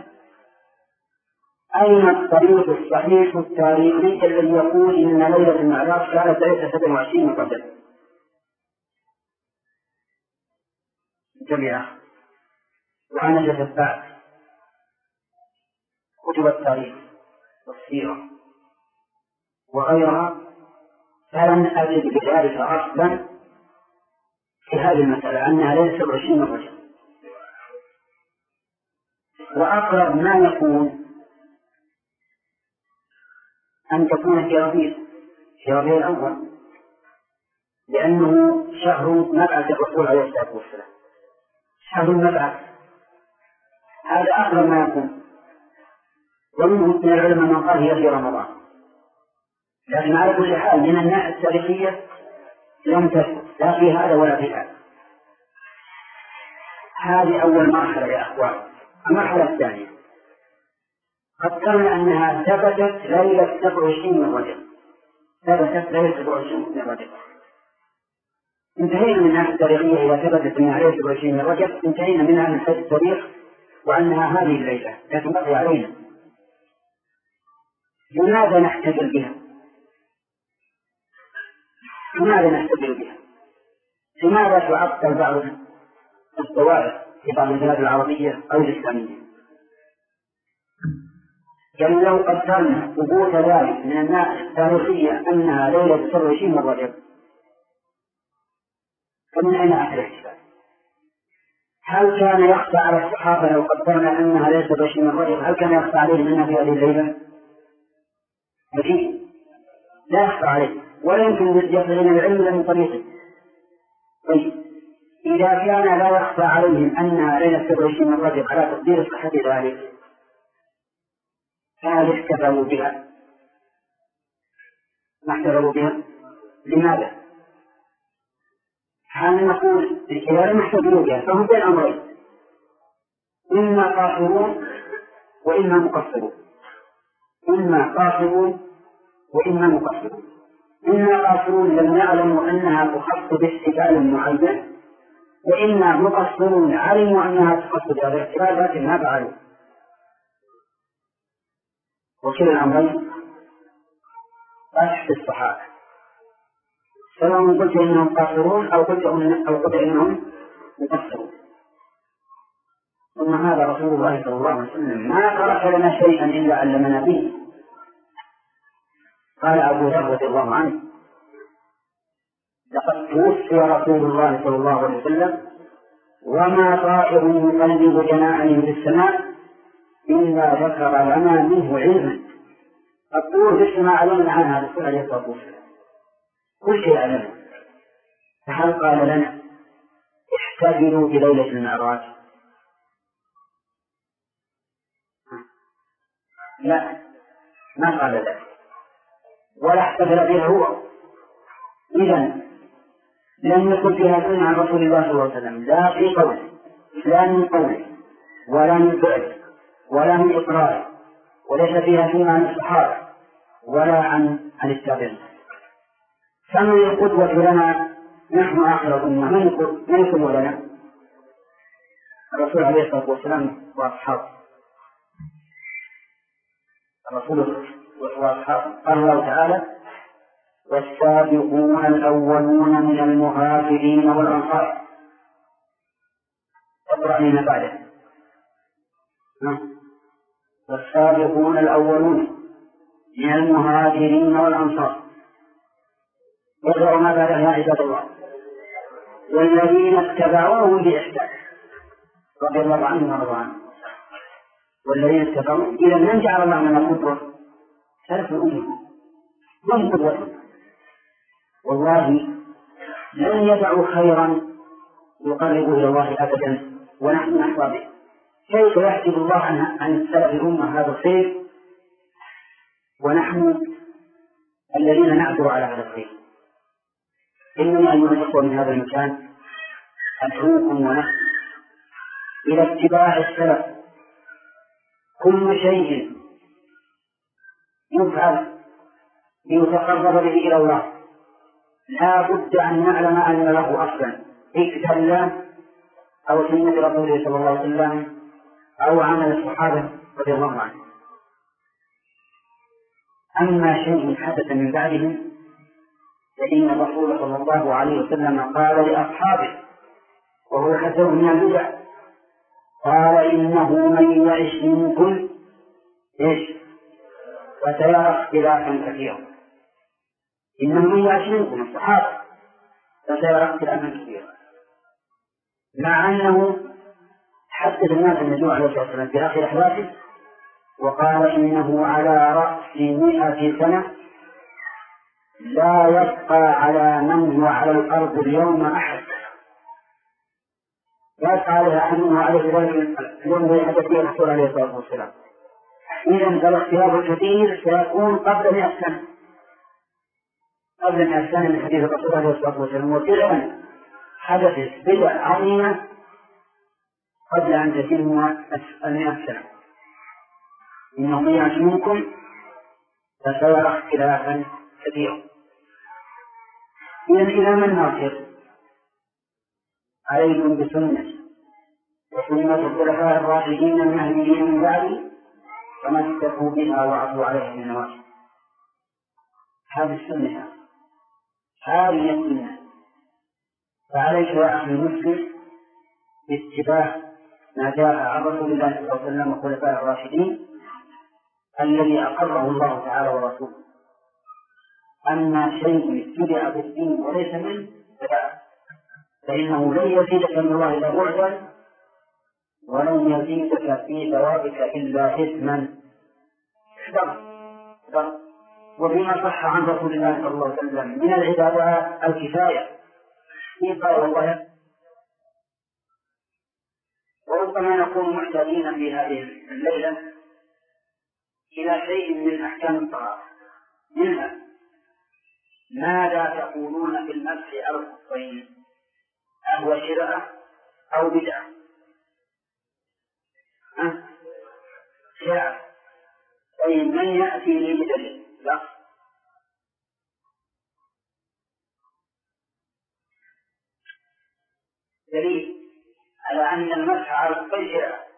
أين الطريق الصحيح التاريخي الذي يقول إن ليلة المعراج كانت ليلة سبع وعشرين من رجب؟ جميعا. وأنا تتبعت كتب التاريخ والسيرة وغيرها فلم أجد بذلك أصلا في هذه المسألة أنها ليلة سبع وعشرين من رجب. وأقرب ما يكون أن تكون في ربيع في ربيع الأول، لأنه شهر مبعث الرسول عليه الصلاة والسلام، شهر المبعث. هذا أقرب ما يكون. ومنهم من العلماء من قال هي في رمضان، لكن على كل حال من الناحية التاريخية لم تثبت لا في هذا ولا في هذا. هذه أول مرحلة يا أخوان. المرحلة الثانية قدرنا أنها ثبتت ليلة سبع وعشرين من رجب ثبتت ليلة سبع وعشرين من رجب انتهينا من الناحية التاريخية. إذا ثبتت أنها ليلة سبع وعشرين من رجب انتهينا منها من حيث التاريخ وأنها هذه الليلة لا تنبغي علينا. لماذا نحتفل بها؟ لماذا نحتفل بها؟ لماذا تعطل بعض الطوائف في بعض البلاد العربية أو الإسلامية؟ يعني لو قدرنا ثبوت ذلك من الناحية التاريخية أنها ليلة سبع وعشرين من رجب فمن أين أتى الاحتفال؟ هل كان يخفى على الصحابة لو قدرنا أنها ليست بشيء من الرجل؟ هل كان يخفى عليهم أنها في هذه الليلة؟ أكيد لا يخفى عليه، ولا يمكن يصلون العلم من طريقه. طيب إذا كان لا يخفى عليهم أنها ليلة سبع وعشرين من الرجل على تقدير صحة ذلك، فهل احتفلوا بها؟ ما احتفلوا بها؟ لماذا؟ هل نقول إذا لم يحتفلوا بها فهم بين أمرين: إما قاصرون وإما مقصرون، إما قاصرون وإما مقصرون. إما قاصرون لم يعلموا أنها تخص باحتفال معين، وإما مقصرون علموا أنها تخص بهذا الاحتفال لكن ما فعلوا. وكلا الأمرين أشهد الصحابة، سواء قلت إنهم قاصرون أو قلت أو قلت إنهم مقصرون. ثم هذا رسول الله صلى الله عليه وسلم ما ترك لنا شيئا إلا علمنا به. قال أبو ذر رضي الله عنه: لقد توفي رسول الله صلى الله عليه وسلم وما طائر يقلب جناحه في السماء إلا ذكر لنا منه علما. الطور في السماء علمنا عنها رسول عليه الصلاة والسلام، كل شيء علمنا. فهل قال لنا احتفلوا بليلة المعراج؟ لا، ما قال ذلك ولا احتفل بها هو. إذن لم يكن فيها سنة عن رسول الله صلى الله عليه وسلم، لا في قوله لا من قوله ولا من فعله ولا من إقراره، وليس فيها سنة عن الصحابة ولا عن عن التابعين. فمن القدوة لنا نحن آخر الأمة؟ من القدوة لنا؟ الرسول عليه الصلاة والسلام وأصحابه. الرسول وأصحابه. قال الله تعالى: والسابقون الأولون من المهاجرين والأنصار. اقرأ لنا بعده. والسابقون الأولون من المهاجرين والأنصار. اقرأوا ما بعده يا عباد الله. والذين اتبعوهم بإحسان رضي الله عنهم ورضوا عنه. والذين اتبعوا، إذا من جعل الله من القدوة؟ سلف الأمة من قدوة. والله لن يدعوا خيرا يقرب إلى الله أبدا ونحن نحظى به. كيف يحجب الله عن سلف الأمة هذا الخير ونحن الذين نعثر على هذا الخير؟ إنني أيها الأخوة من هذا المكان أدعوكم ونحن إلى اتباع السلف. كل شيء يفعل ليتقرب به إلى الله لا بد أن نعلم أن له أصلا في كتاب الله أو سنة رسوله صلى الله عليه وسلم أو عمل الصحابة رضي الله عنهم. أما شيء حدث من بعدهم فإن الرسول صلى الله عليه وسلم قال لأصحابه وهو يحذر من البدع، قال: إنه من يعش منكم إيش فسيرى اختلافا كثيرا. إنه من يعش منكم الصحابة فسيرى اختلافا كثيرا، مع أنه حدث الناس النبي عليه الصلاة والسلام في آخر حياته وقال: إنه على رأس مئة سنة لا يبقى على من هو على الأرض اليوم أحد لا يبقى عليها أحد منه عليه ذلك اليوم الذي حدث فيه الرسول عليه الصلاة والسلام. إذن فالاختلاف الكثير سيكون قبل مئة سنة قبل مئة سنة من حديث الرسول عليه الصلاة والسلام. وفعلا حدثت بدع عظيمة قبل أن تتم المئة سنة. إنه من يعش منكم فسيرى اختلافا كثيرا. إذن إلى من ناصر؟ عليكم بسنة وسنة الخلفاء الراشدين المهديين من بعدي تمسكوا بها وعضوا عليها بالنواجذ. هذه السنة، هذه السنة. فعليك يا أخي المسلم باتباع ما جاء عن رسول الله صلى الله عليه وسلم والخلفاء الراشدين الذي أقره الله تعالى ورسوله. أما شيء اتبع في الدين وليس منه فلا فإنه لن يزيدك من الله إلا بعدا، ولن يزيدك في ثوابك إلا إثما. وفيما صح عن رسول الله صلى الله عليه وسلم من العبادات الكفاية في قال والله. وربما نكون محتاجين في هذه الليلة إلى شيء من أحكام الطهارة، منها ماذا تقولون في المسح على الخفين؟ أهو شرعة أو بدعة؟ أه؟ شرعة. طيب من يأتي لي بدليل؟ لا، دليل على أن المسح على الخفين شرعة.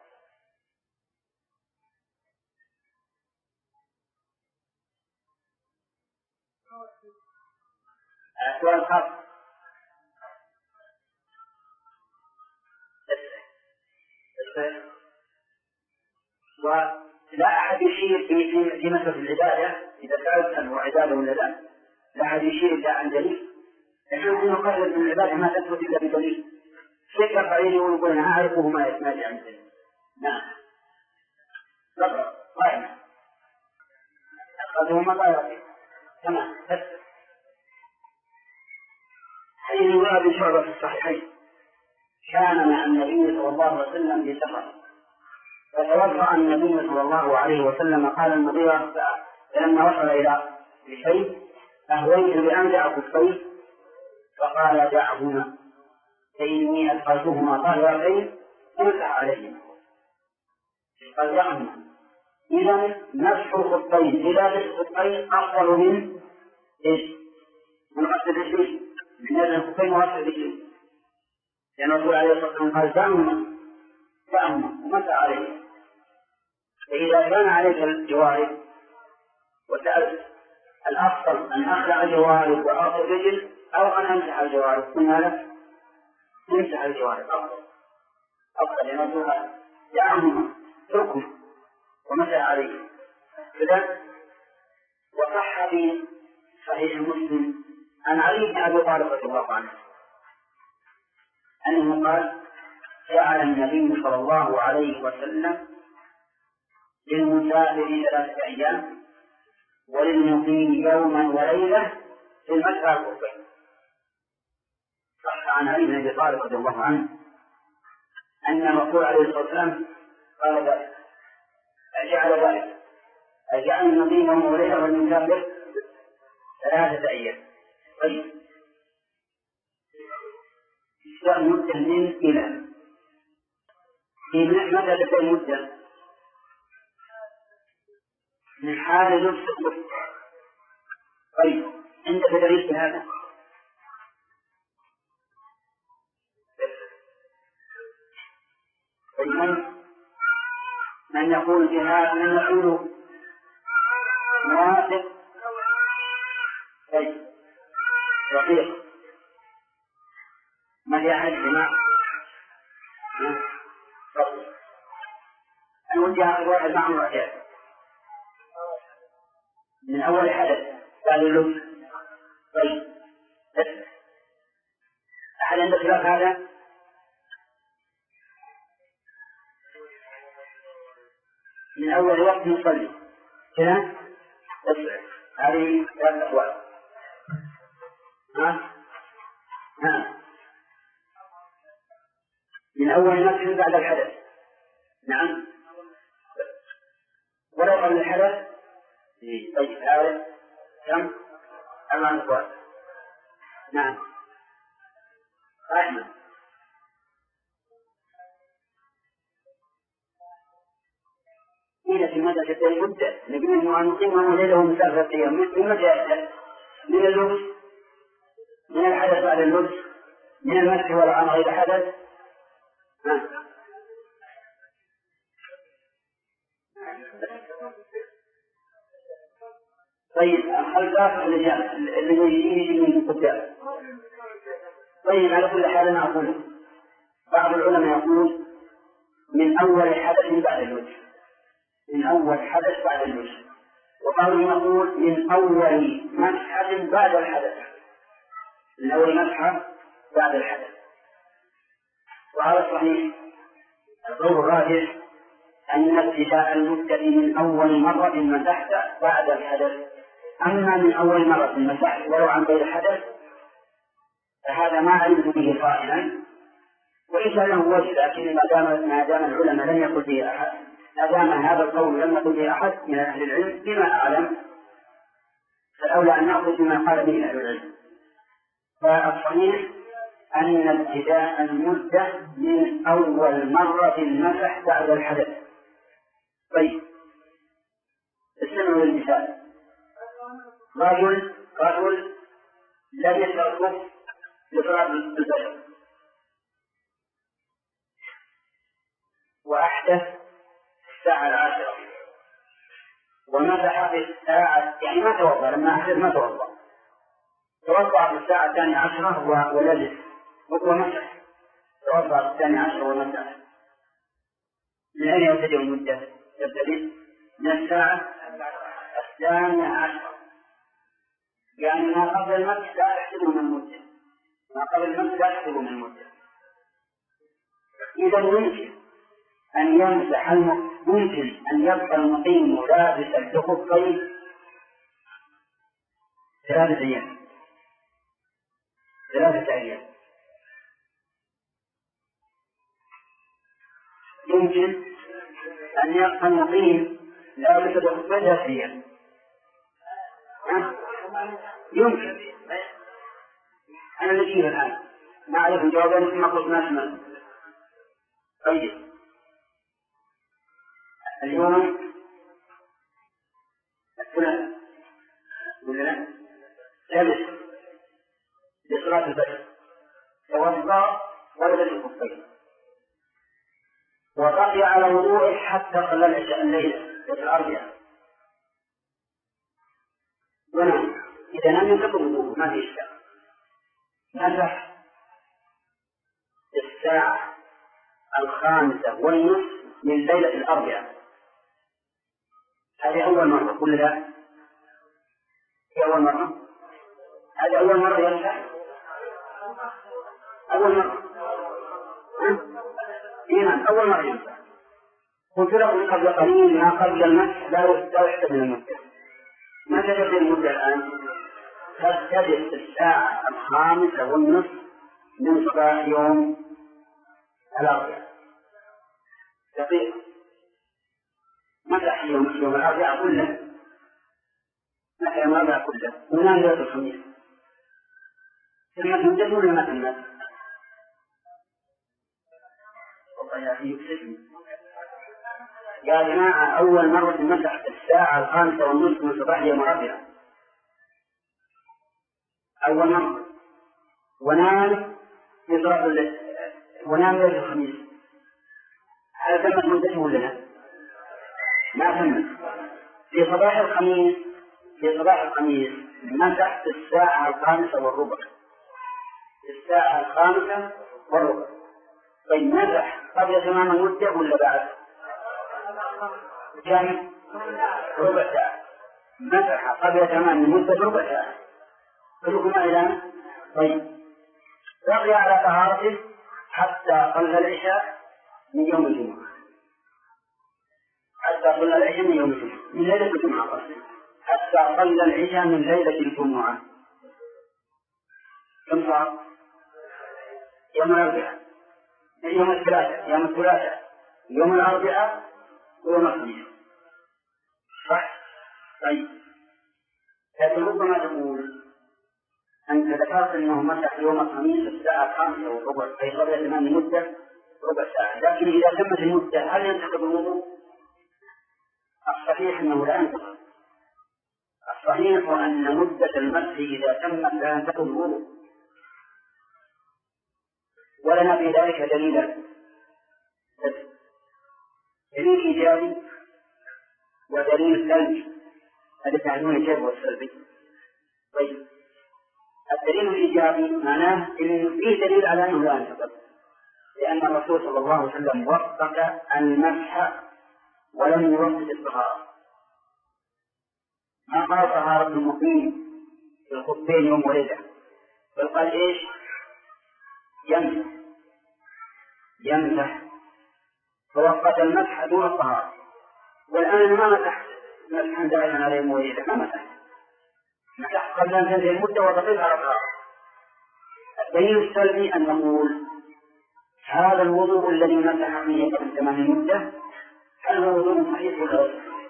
سؤال خاص. ولا أحد يشير في في مسألة العبادة إذا سألت أنه عبادة ولا لا، لا أحد يشير إلا عن دليل. نحن نقرر من العبادة ما تثبت إلا بدليل. شيء قليل يقول أنا أعرفه ما يسمى عن دليل. نعم. نقرأ قائمة أخذوا مطايرة. تمام. حين يقال بشعبة في الصحيحين كان مع النبي صلى الله عليه وسلم في سفر، فتوضأ النبي صلى الله عليه وسلم. قال المغيرة فلما وصل إلى الشيء أهويت بأنزع كفيه، فقال دعهما فإني أدخلتهما طاهرتين امسح عليهما. قال دعهما. إذا مسح الخفين إذا الخفين أفضل من إيش؟ من غسل الرجلين، من هذا الخفين وغسل الرجلين، لأن الرسول عليه الصلاة والسلام قال دعهما دعهما ومسح عليهما. فإذا كان عليك الجوارب وسألت الأفضل أن أخلع الجوارب وأخذ الرجل أو أن أمسح الجوارب، قلنا لك امسح الجوارب أفضل أفضل لأن الرسول دعهما اتركهما ومسح عليهما. إذن وصح في صحيح مسلم عن علي بن أبي طالب رضي الله عنه أنه قال جعل النبي صلى الله عليه وسلم للمسافر ثلاثة أيام وللمقيم يوما وليلة في المسح على الخفين. صح عن علي بن أبي طالب رضي الله عنه أن الرسول عليه الصلاة والسلام قال ذلك، أجعل ذلك أجعل المقيم يوما وليلة والمسافر ثلاثة أيام. طيب إشتاء مدة من إلى في متى تبدأ المدة؟ من حال لبس الخف. طيب عندك دليل في هذا؟ من من يقول بهذا من يقول موافق؟ طيب رقيق ما في أحد جماعة الوجه واحد مع معتاد من أول حدث بعد اللبس. طيب أحد عنده خلاف هذا؟ من أول وقت نصلي كذا اسمع هذه ثلاث أقوال. ها ها من أول نفس بعد الحدث. نعم ولو قبل الحدث. طيب هذا كم؟ أربع أقوال. نعم أحمد إذا في مدى ستة مدة نقول إنه أن نقيمه ليله مسافة أيام من متى يبدأ؟ من اللبس، من الحدث بعد اللبس، من المسح والعمر إذا حدث. طيب الخلفاء الرجال الذي يجي من قدام. طيب على كل حال أنا أقول بعض العلماء يقول من أول حدث بعد اللبس، من أول حدث بعد اللبس، وبعضهم يقول من أول مسحة بعد الحدث، من أول مسحة بعد الحدث. وهذا صحيح. القول الراجح أن ابتداء المدة من أول مرة مسحت بعد الحدث. أما من أول مرة مسحت ولو عن غير حدث فهذا ما علمت به قائلا، وإن كان له وجه، لكن ما دام ما دام العلماء لم يقل به أحد، ما دام هذا القول لم يقل به أحد من أهل العلم بما أعلم، فالأولى أن نأخذ بما قال به أهل العلم. فالصحيح أن ابتداء المدة من أول مرة مسح بعد الحدث. طيب استمعوا للمثال. رجل رجل لم يترك لصلاة الفجر وأحدث الساعة العاشرة ومسح في الساعة، يعني ما توضأ، لما أحدث ما توضأ، توضأ في الساعة الثانية عشرة ولبس ومسح، توضأ في الثانية عشرة ومسح. من أين يبتدئ المدة؟ يبتدئ من الساعة الثانية عشرة، يعني ما قبل المسح لا يحسب من المدة، ما قبل المسح لا يحسب من المدة. إذا يمكن أن يمسح ممكن أن يبقى المقيم لابسا بخفين ثلاثة أيام ثلاثة أيام يمكن أن يبقى المقيم لابسا بخفين ثلاثة أيام يمكن. أنا نجيب الآن ما أعرف الجواب لكن ما قلت ما أسمع. طيب اليوم الثلاث ولا لا؟ لبس لصلاة الفجر توضأ ولبس الخفين وبقي على وضوءه حتى صلى العشاء الليلة في الأربعاء ونام. إذا لم ينتقل وضوءه ما في إشكال، مسح الساعة الخامسة والنصف من ليلة الأربعاء. هذه أول مرة كل ذا هي أول مرة هذه أول مرة يمسح أول مرة إيمان أول مرة يمسح. قلت لكم قبل قليل ما قبل المسح لا يحتمل المدة. ما تجد المدة الآن؟ تبتدئ الساعة الخامسة والنصف من صباح يوم الأربعاء دقيقة. مسح يوم يوم الأربعاء كله، مسح يوم الأربعاء كله ونام ليلة الخميس. ثم تمدد ولا ما تمدد؟ يا جماعة أول مرة مسح الساعة الخامسة والنصف من صباح يوم الأربعاء أول مرة، ونام في صلاة ونام ليلة الخميس. هل تمت مدته ولا لا؟ ما تمت. في صباح الخميس في صباح الخميس مسح في الساعة الخامسة والربع في الساعة الخامسة والربع. طيب مسح قبل تمام المدة ولا بعد؟ كم؟ ربع ساعة. مسح قبل تمام المدة ربع ساعة. كلكم إلى طيب بقي على طهارته حتى صلى العشاء من يوم الجمعة حتى صلى العشاء من يوم الجمعة من ليلة الجمعة حتى صلى العشاء من ليلة الجمعة. كم صار؟ يوم الأربعاء يوم الثلاثاء يوم الثلاثاء يوم الأربعاء ويوم الخميس صح؟ طيب لكن ربما تقول أنت ذكرت أنه مسح يوم الخميس الساعة الخامسة والربع أي قبل تمام المدة ربع ساعة، لكن إذا تمت المدة هل ينتقض الوضوء؟ الصحيح أنه لا ينتقض. الصحيح أن مدة المسح إذا تمت لا ينتقض الوضوء، ولنا في ذلك دليلا دليل إيجابي ودليل سلبي. هذا تعلمون الإيجاب والسلبي. طيب الدليل الإيجابي معناه إنه فيه دليل على أنه لا ينتقض، لأن الرسول صلى الله عليه وسلم وفق المسح ولم يوفق الطهارة. ما قال طهارة المقيم في الخفين يوم وليلة، بل قال إيش؟ يمسح. يمسح فوقت المسح دون الطهارة. والآن ما مسح مسحا دائما عليه مويدا، ما مسح مسح قبل أن تنتهي المدة وتقل على الطهارة. الدليل السلبي أن نقول هذا الوضوء الذي مسح فيه قبل تمام المدة هل هو وضوء صحيح ولا غير صحيح؟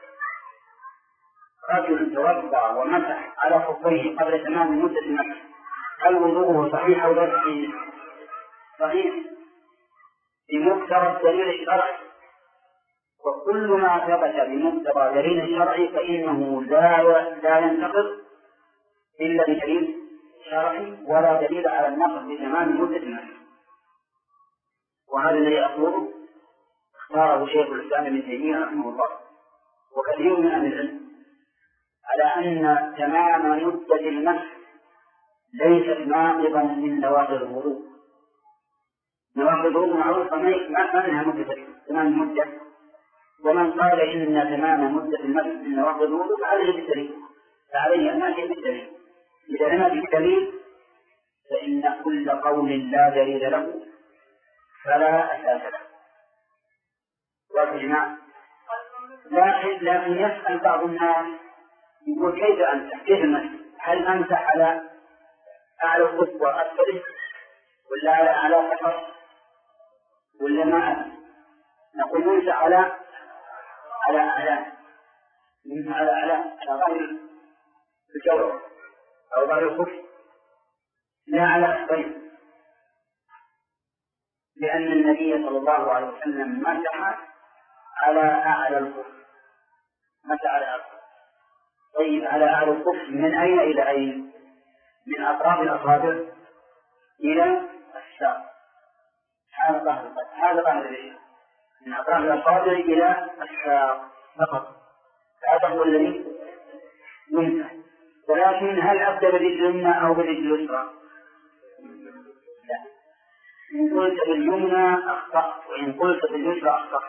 رجل توضأ ومسح على خفيه قبل تمام مدة المسح هل وضوءه صحيح أو غير صحيح؟ صحيح بمقتضى الدليل الشرعي، وكل ما ثبت بمقتضى دليل الشرعي فإنه لا لا ينتقض إلا بدليل شرعي ولا دليل على النقض بتمام مدة المسح. وهذا الذي أقوله اختاره شيخ الإسلام ابن تيمية رحمه الله وكثير من أهل العلم على أن تمام مدة المسح ليست ناقضا من نواقض الوضوء. نواقض الوضوء معروفة ما أنها مدة تمام المدة، ومن قال إن تمام مدة المسح من نواقض الوضوء فعليه بالدليل، فعليه أن نأتي بالدليل. إذا لم نأتي بالدليل فإن كل قول لا دليل له فلا أساس له. والإجماع لكن لكن يسأل بعض الناس يقول كيف أمسح؟ كيف المسح؟ هل أمسح على أعلى الخف وأسفله ولا على أعلى فقط ولا ما أمسح؟ نقول نمسح على على أعلى نمسح على أعلى على ظهر الجورب أو ظهر الخف لا على أسفله، لأن النبي صلى الله عليه وسلم مسح على أعلى الخف مسح على أعلى. طيب على أعلى الخف من أين إلى أين؟ من أطراف الأصابع إلى الساق، هذا ظهر هذا ظهر الرجل من أطراف الأصابع إلى الساق فقط، هذا هو الذي يمسح. ولكن هل أبدأ بالرجل اليمنى أو بالرجل اليسرى؟ لا، إن قلت باليمنى أخطأت وإن قلت باليسرى أخطأت.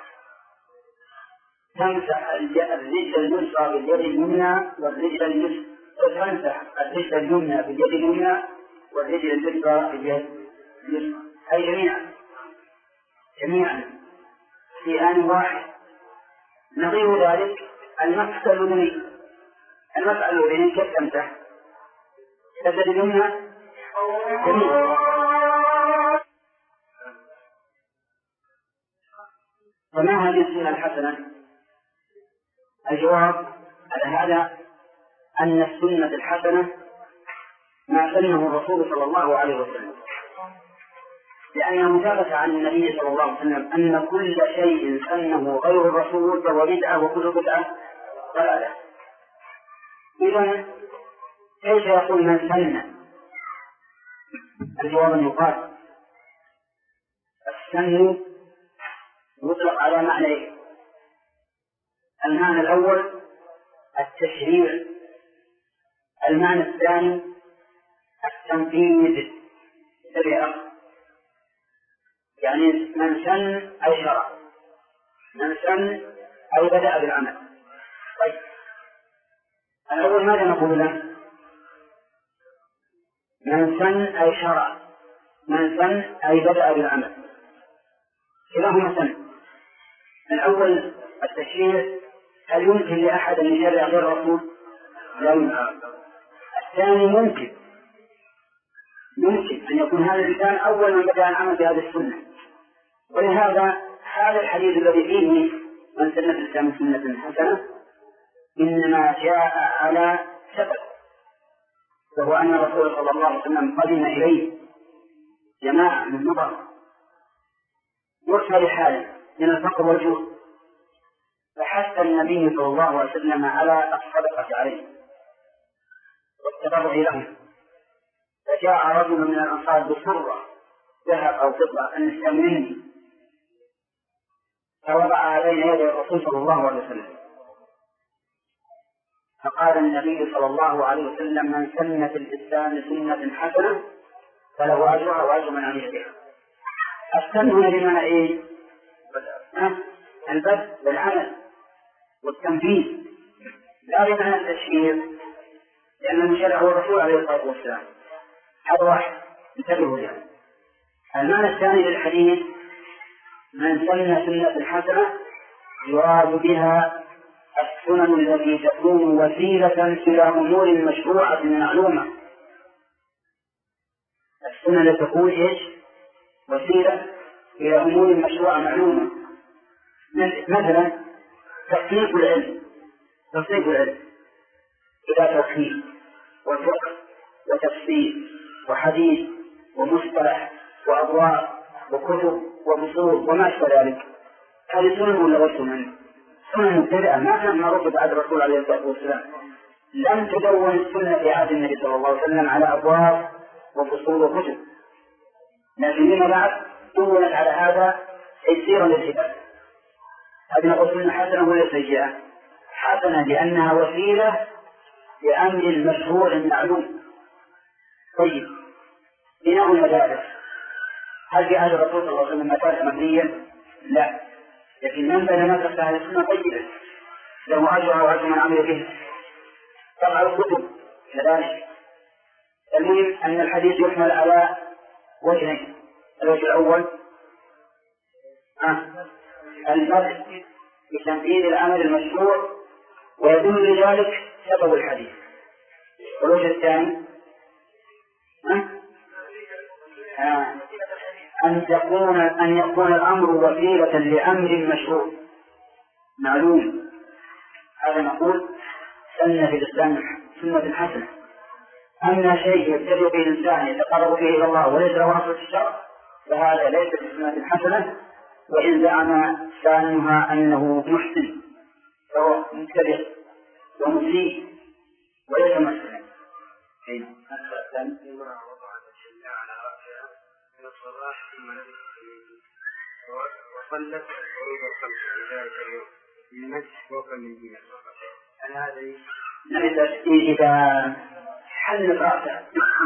تمسح الرجل اليسرى باليد اليمنى والرجل اليسرى تمسح الرجل اليمنى باليد اليمنى والرجل اليسرى باليد اليسرى، أي جميعا جميعا في آن واحد. نظير ذلك المسح الأذني، المسح الأذني كيف تمسح؟ اليد اليمنى جميعا. فما هذه السنة الحسنة؟ الجواب على هذا أن السنة الحسنة ما سنه الرسول صلى الله عليه وسلم، لأنه ثبت عن النبي صلى الله عليه وسلم أن كل شيء سنه غير الرسول فهو بدعة وكل بدعة ضلالة. إذن كيف يقول من سن؟ الجواب أن يقال السن يطلق على معنى. المعنى الأول التشريع، المعنى الثاني التنفيذ بالأخذ، يعني من سن أي شرع، من سن أي بدأ بالعمل. طيب الأول ماذا نقول له؟ من سن أي شرع، من سن أي بدأ بالعمل، كلاهما سن. الأول التشريع، هل يمكن لأحد أن يشرع غير الرسول؟ لا يمكن. الثاني ممكن يمكن أن يكون هذا الإنسان أول من بدأ العمل بهذه السنة، ولهذا هذا الحديث الذي فيه من سن في الإسلام سنة حسنة إنما جاء على سبب، وهو أن الرسول صلى الله عليه وسلم قدم إليه جماعة من نظر يرسل لحاله من الفقر والجوع، فحث النبي صلى الله عليه وسلم على الصدقة عليه والتبرع لهم. فجاء رجل من الأنصار بسرة ذهب أو فضة أن يستمنني، فوضعها بين يدي الرسول صلى الله عليه وسلم، فقال النبي صلى الله عليه وسلم من سن في الإسلام سنة حسنة فله أجرها وأجر من عمل بها. السن هنا بمعنى إيه؟ البدء بالعمل والتنفيذ، لا بمعنى التشهير، لأن المشرع هو الرسول عليه الصلاة والسلام. هذا واحد انتبهوا له. المعنى الثاني للحديث من سن سنة حسنة يراد بها السنن التي تكون وسيلة إلى أمور مشروعة معلومة. السنن التي تكون إيش؟ وسيلة إلى أمور مشروعة معلومة. مثلا تصنيف العلم، تصنيف العلم إلى توحيد وفقه وتفسير وحديث ومصطلح وأبواب وكتب وفصول وما أشبه ذلك. هذه سنن ولا غير سنن؟ سنن مبتدئة ما كان معروف بعد الرسول عليه الصلاة والسلام. لم تدون السنة في عهد النبي صلى الله عليه وسلم على أبواب وفصول وكتب، لكن فيما بعد دونت على هذا تيسيرا للعباد. هذه نقول سنة حسنة ولا سيئة؟ حسنة لأنها وسيلة لأمر مشروع معلوم. طيب، بناء المدارس هل في عهد الرسول صلى الله عليه وسلم مدارس مبنية؟ لا، لكن من بنى مدرسة أهل السنة طيبة له أجر وأجر من عمل به. طبع الكتب كذلك. المهم أن الحديث يحمل على وجهين. الوجه الأول آه. البدء بتنفيذ العمل المشروع ويدل لذلك سبب الحديث. والوجه الثاني آه. آه. أن تكون أن يكون الأمر وسيلة لأمر مشروع معلوم. هذا نقول سنة في الإسلام سنة حسنة. أما شيء يبتدئ به الإنسان يتقرب به إلى الله وليس له أصل في الشرع فهذا ليس بسنة حسنة، وإن زعم شأنها أنه محسن فهو مبتدئ ومسيء وليس محسنا. من الصباح ثم لبست وصلت فروض الخمس في ذلك اليوم بالمسح فوق المدينة. هل هذا إذا حنت رأسها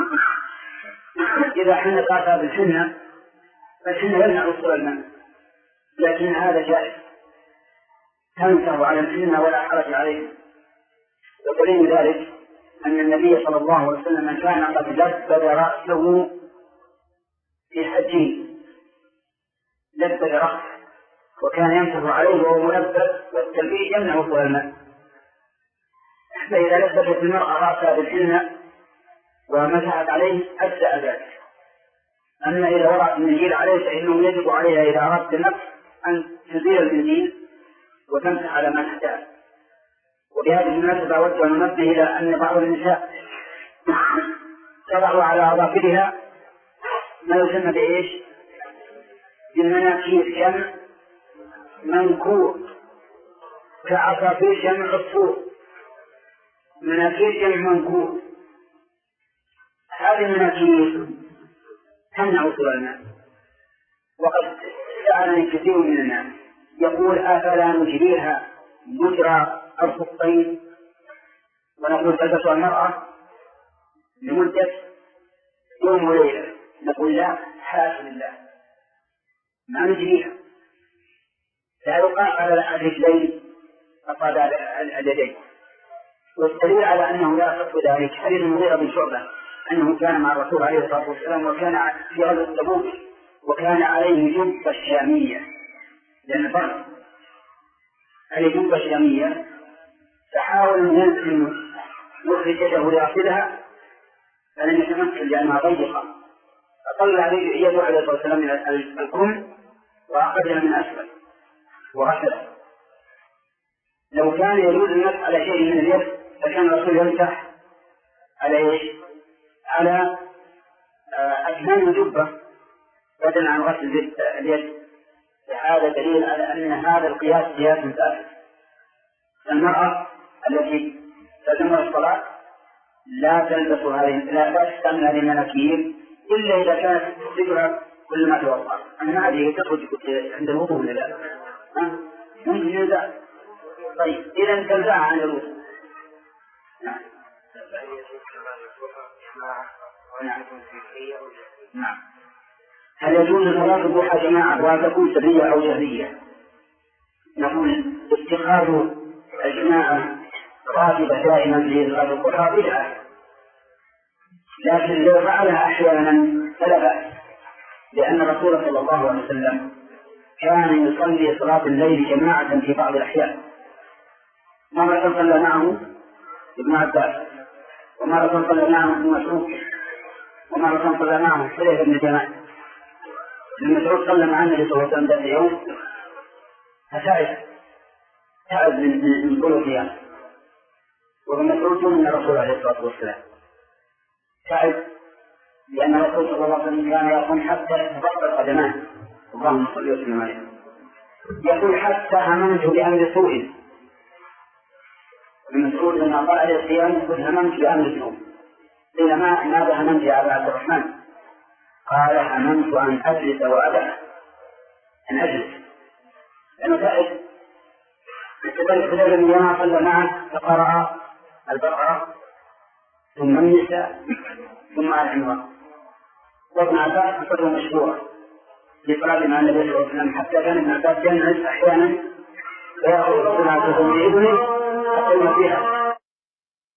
إذا حنت رأسها بالحنة فالحنة يمنع وصول الماء، لكن هذا جائز تنسه على الحنة ولا حرج عليه. ودليل ذلك أن النبي صلى الله عليه وسلم كان قد لبد رأسه في حجه، لبد رأسه وكان يمسح عليه وهو ملبد، والتلبيد يمنع وصول الماء. فإذا لبست المرأة رأسها بالحنة ومسحت عليه أجزأ ذلك. أما إذا وضعت المنديل عليه فإنه يجب عليها إذا أردت النفس أن تزيل المنديل وتمسح على ما تحتاج. وبهذه المناسبة أود أن ننبه إلى أن بعض النساء تضع على أظافرها ما يسمى بإيش؟ بالمناكير، جمع منكور، كعصافير جمع عصفور، مناكير جمع منكور. هذه المناكير تمنع وصول الماء، وقد سألني كثير من الناس يقول أفلا نجريها مجرى الخفين ونقول تلبسها المرأة لمدة يوم وليلة؟ نقول لا، حاشا لله، ما نجريها، لا يقع على الرجلين أصابع اليدين. والدليل على أنه لا يصح ذلك حديث المغيرة بن شعبة أنه كان مع الرسول عليه الصلاة والسلام وكان في غزوة تبوك وكان عليه جبة شامية، لأن فرق عليه جبة شامية، فحاول أن يخرج يده ليأخذها فلم يتمكن لأنها ضيقة، فطلع يده عليه الصلاة والسلام من الكم وأخذها من أسفل وغسله. لو كان يجوز المسح على شيء من اليد فكان الرسول يمسح على ايش؟ على أكمام الجبة بدلا عن غسل اليد. هذا دليل على أن هذا القياس قياس ثابت. المرأة التي تتم الصلاة لا تلبس هذه لا تستعمل هذه المناكير إلا إذا كانت تصيبها كل ما توضأ. أما هذه تخرج عند الوضوء ولا لا؟ ممكن ينزع. طيب إذا تنزع عن الوضوء. نعم. نعم. نعم. هل يجوز صلاة الضحى جماعة وهل تكون سرية أو جهرية؟ نقول اتخاذ الجماعة راتبة دائما لصلاة الضحى بدعة، لكن لو فعلها أحيانا فلا بأس، لأن الرسول صلى الله عليه وسلم كان يصلي صلاة الليل جماعة في بعض الأحيان، مرة صلى معه ابن عباس، ومرة صلى معه ابن مسعود، ومرة صلى معه حذيفة بن اليمان. ابن مسعود صلى مع النبي صلى الله عليه وسلم ذات يوم فسعد تعب من طول قيامه، وابن مسعود من الرسول عليه الصلاة والسلام تعب لأن الرسول صلى الله عليه وسلم كان يقوم حتى تبطل قدماه، اللهم صل وسلم عليه، يقول حتى هممت بأمر سوء. ابن مسعود لما قال عليه الصيام يقول هممت بأمر سوء، قيل ما ماذا هممت يا أبا عبد الرحمن؟ قال هممت أن أجلس وأدع، أن أجلس لأنه تعب. كذلك حذيفة بن اليمان صلى معه فقرأ البقرة ثم النساء ثم العمران، وابن عباس قصته مشهورة في صلاة مع النبي صلى الله عليه وسلم، حتى كان ابن عباس ينعس أحيانا ويأخذ صلاته بإذنه حتى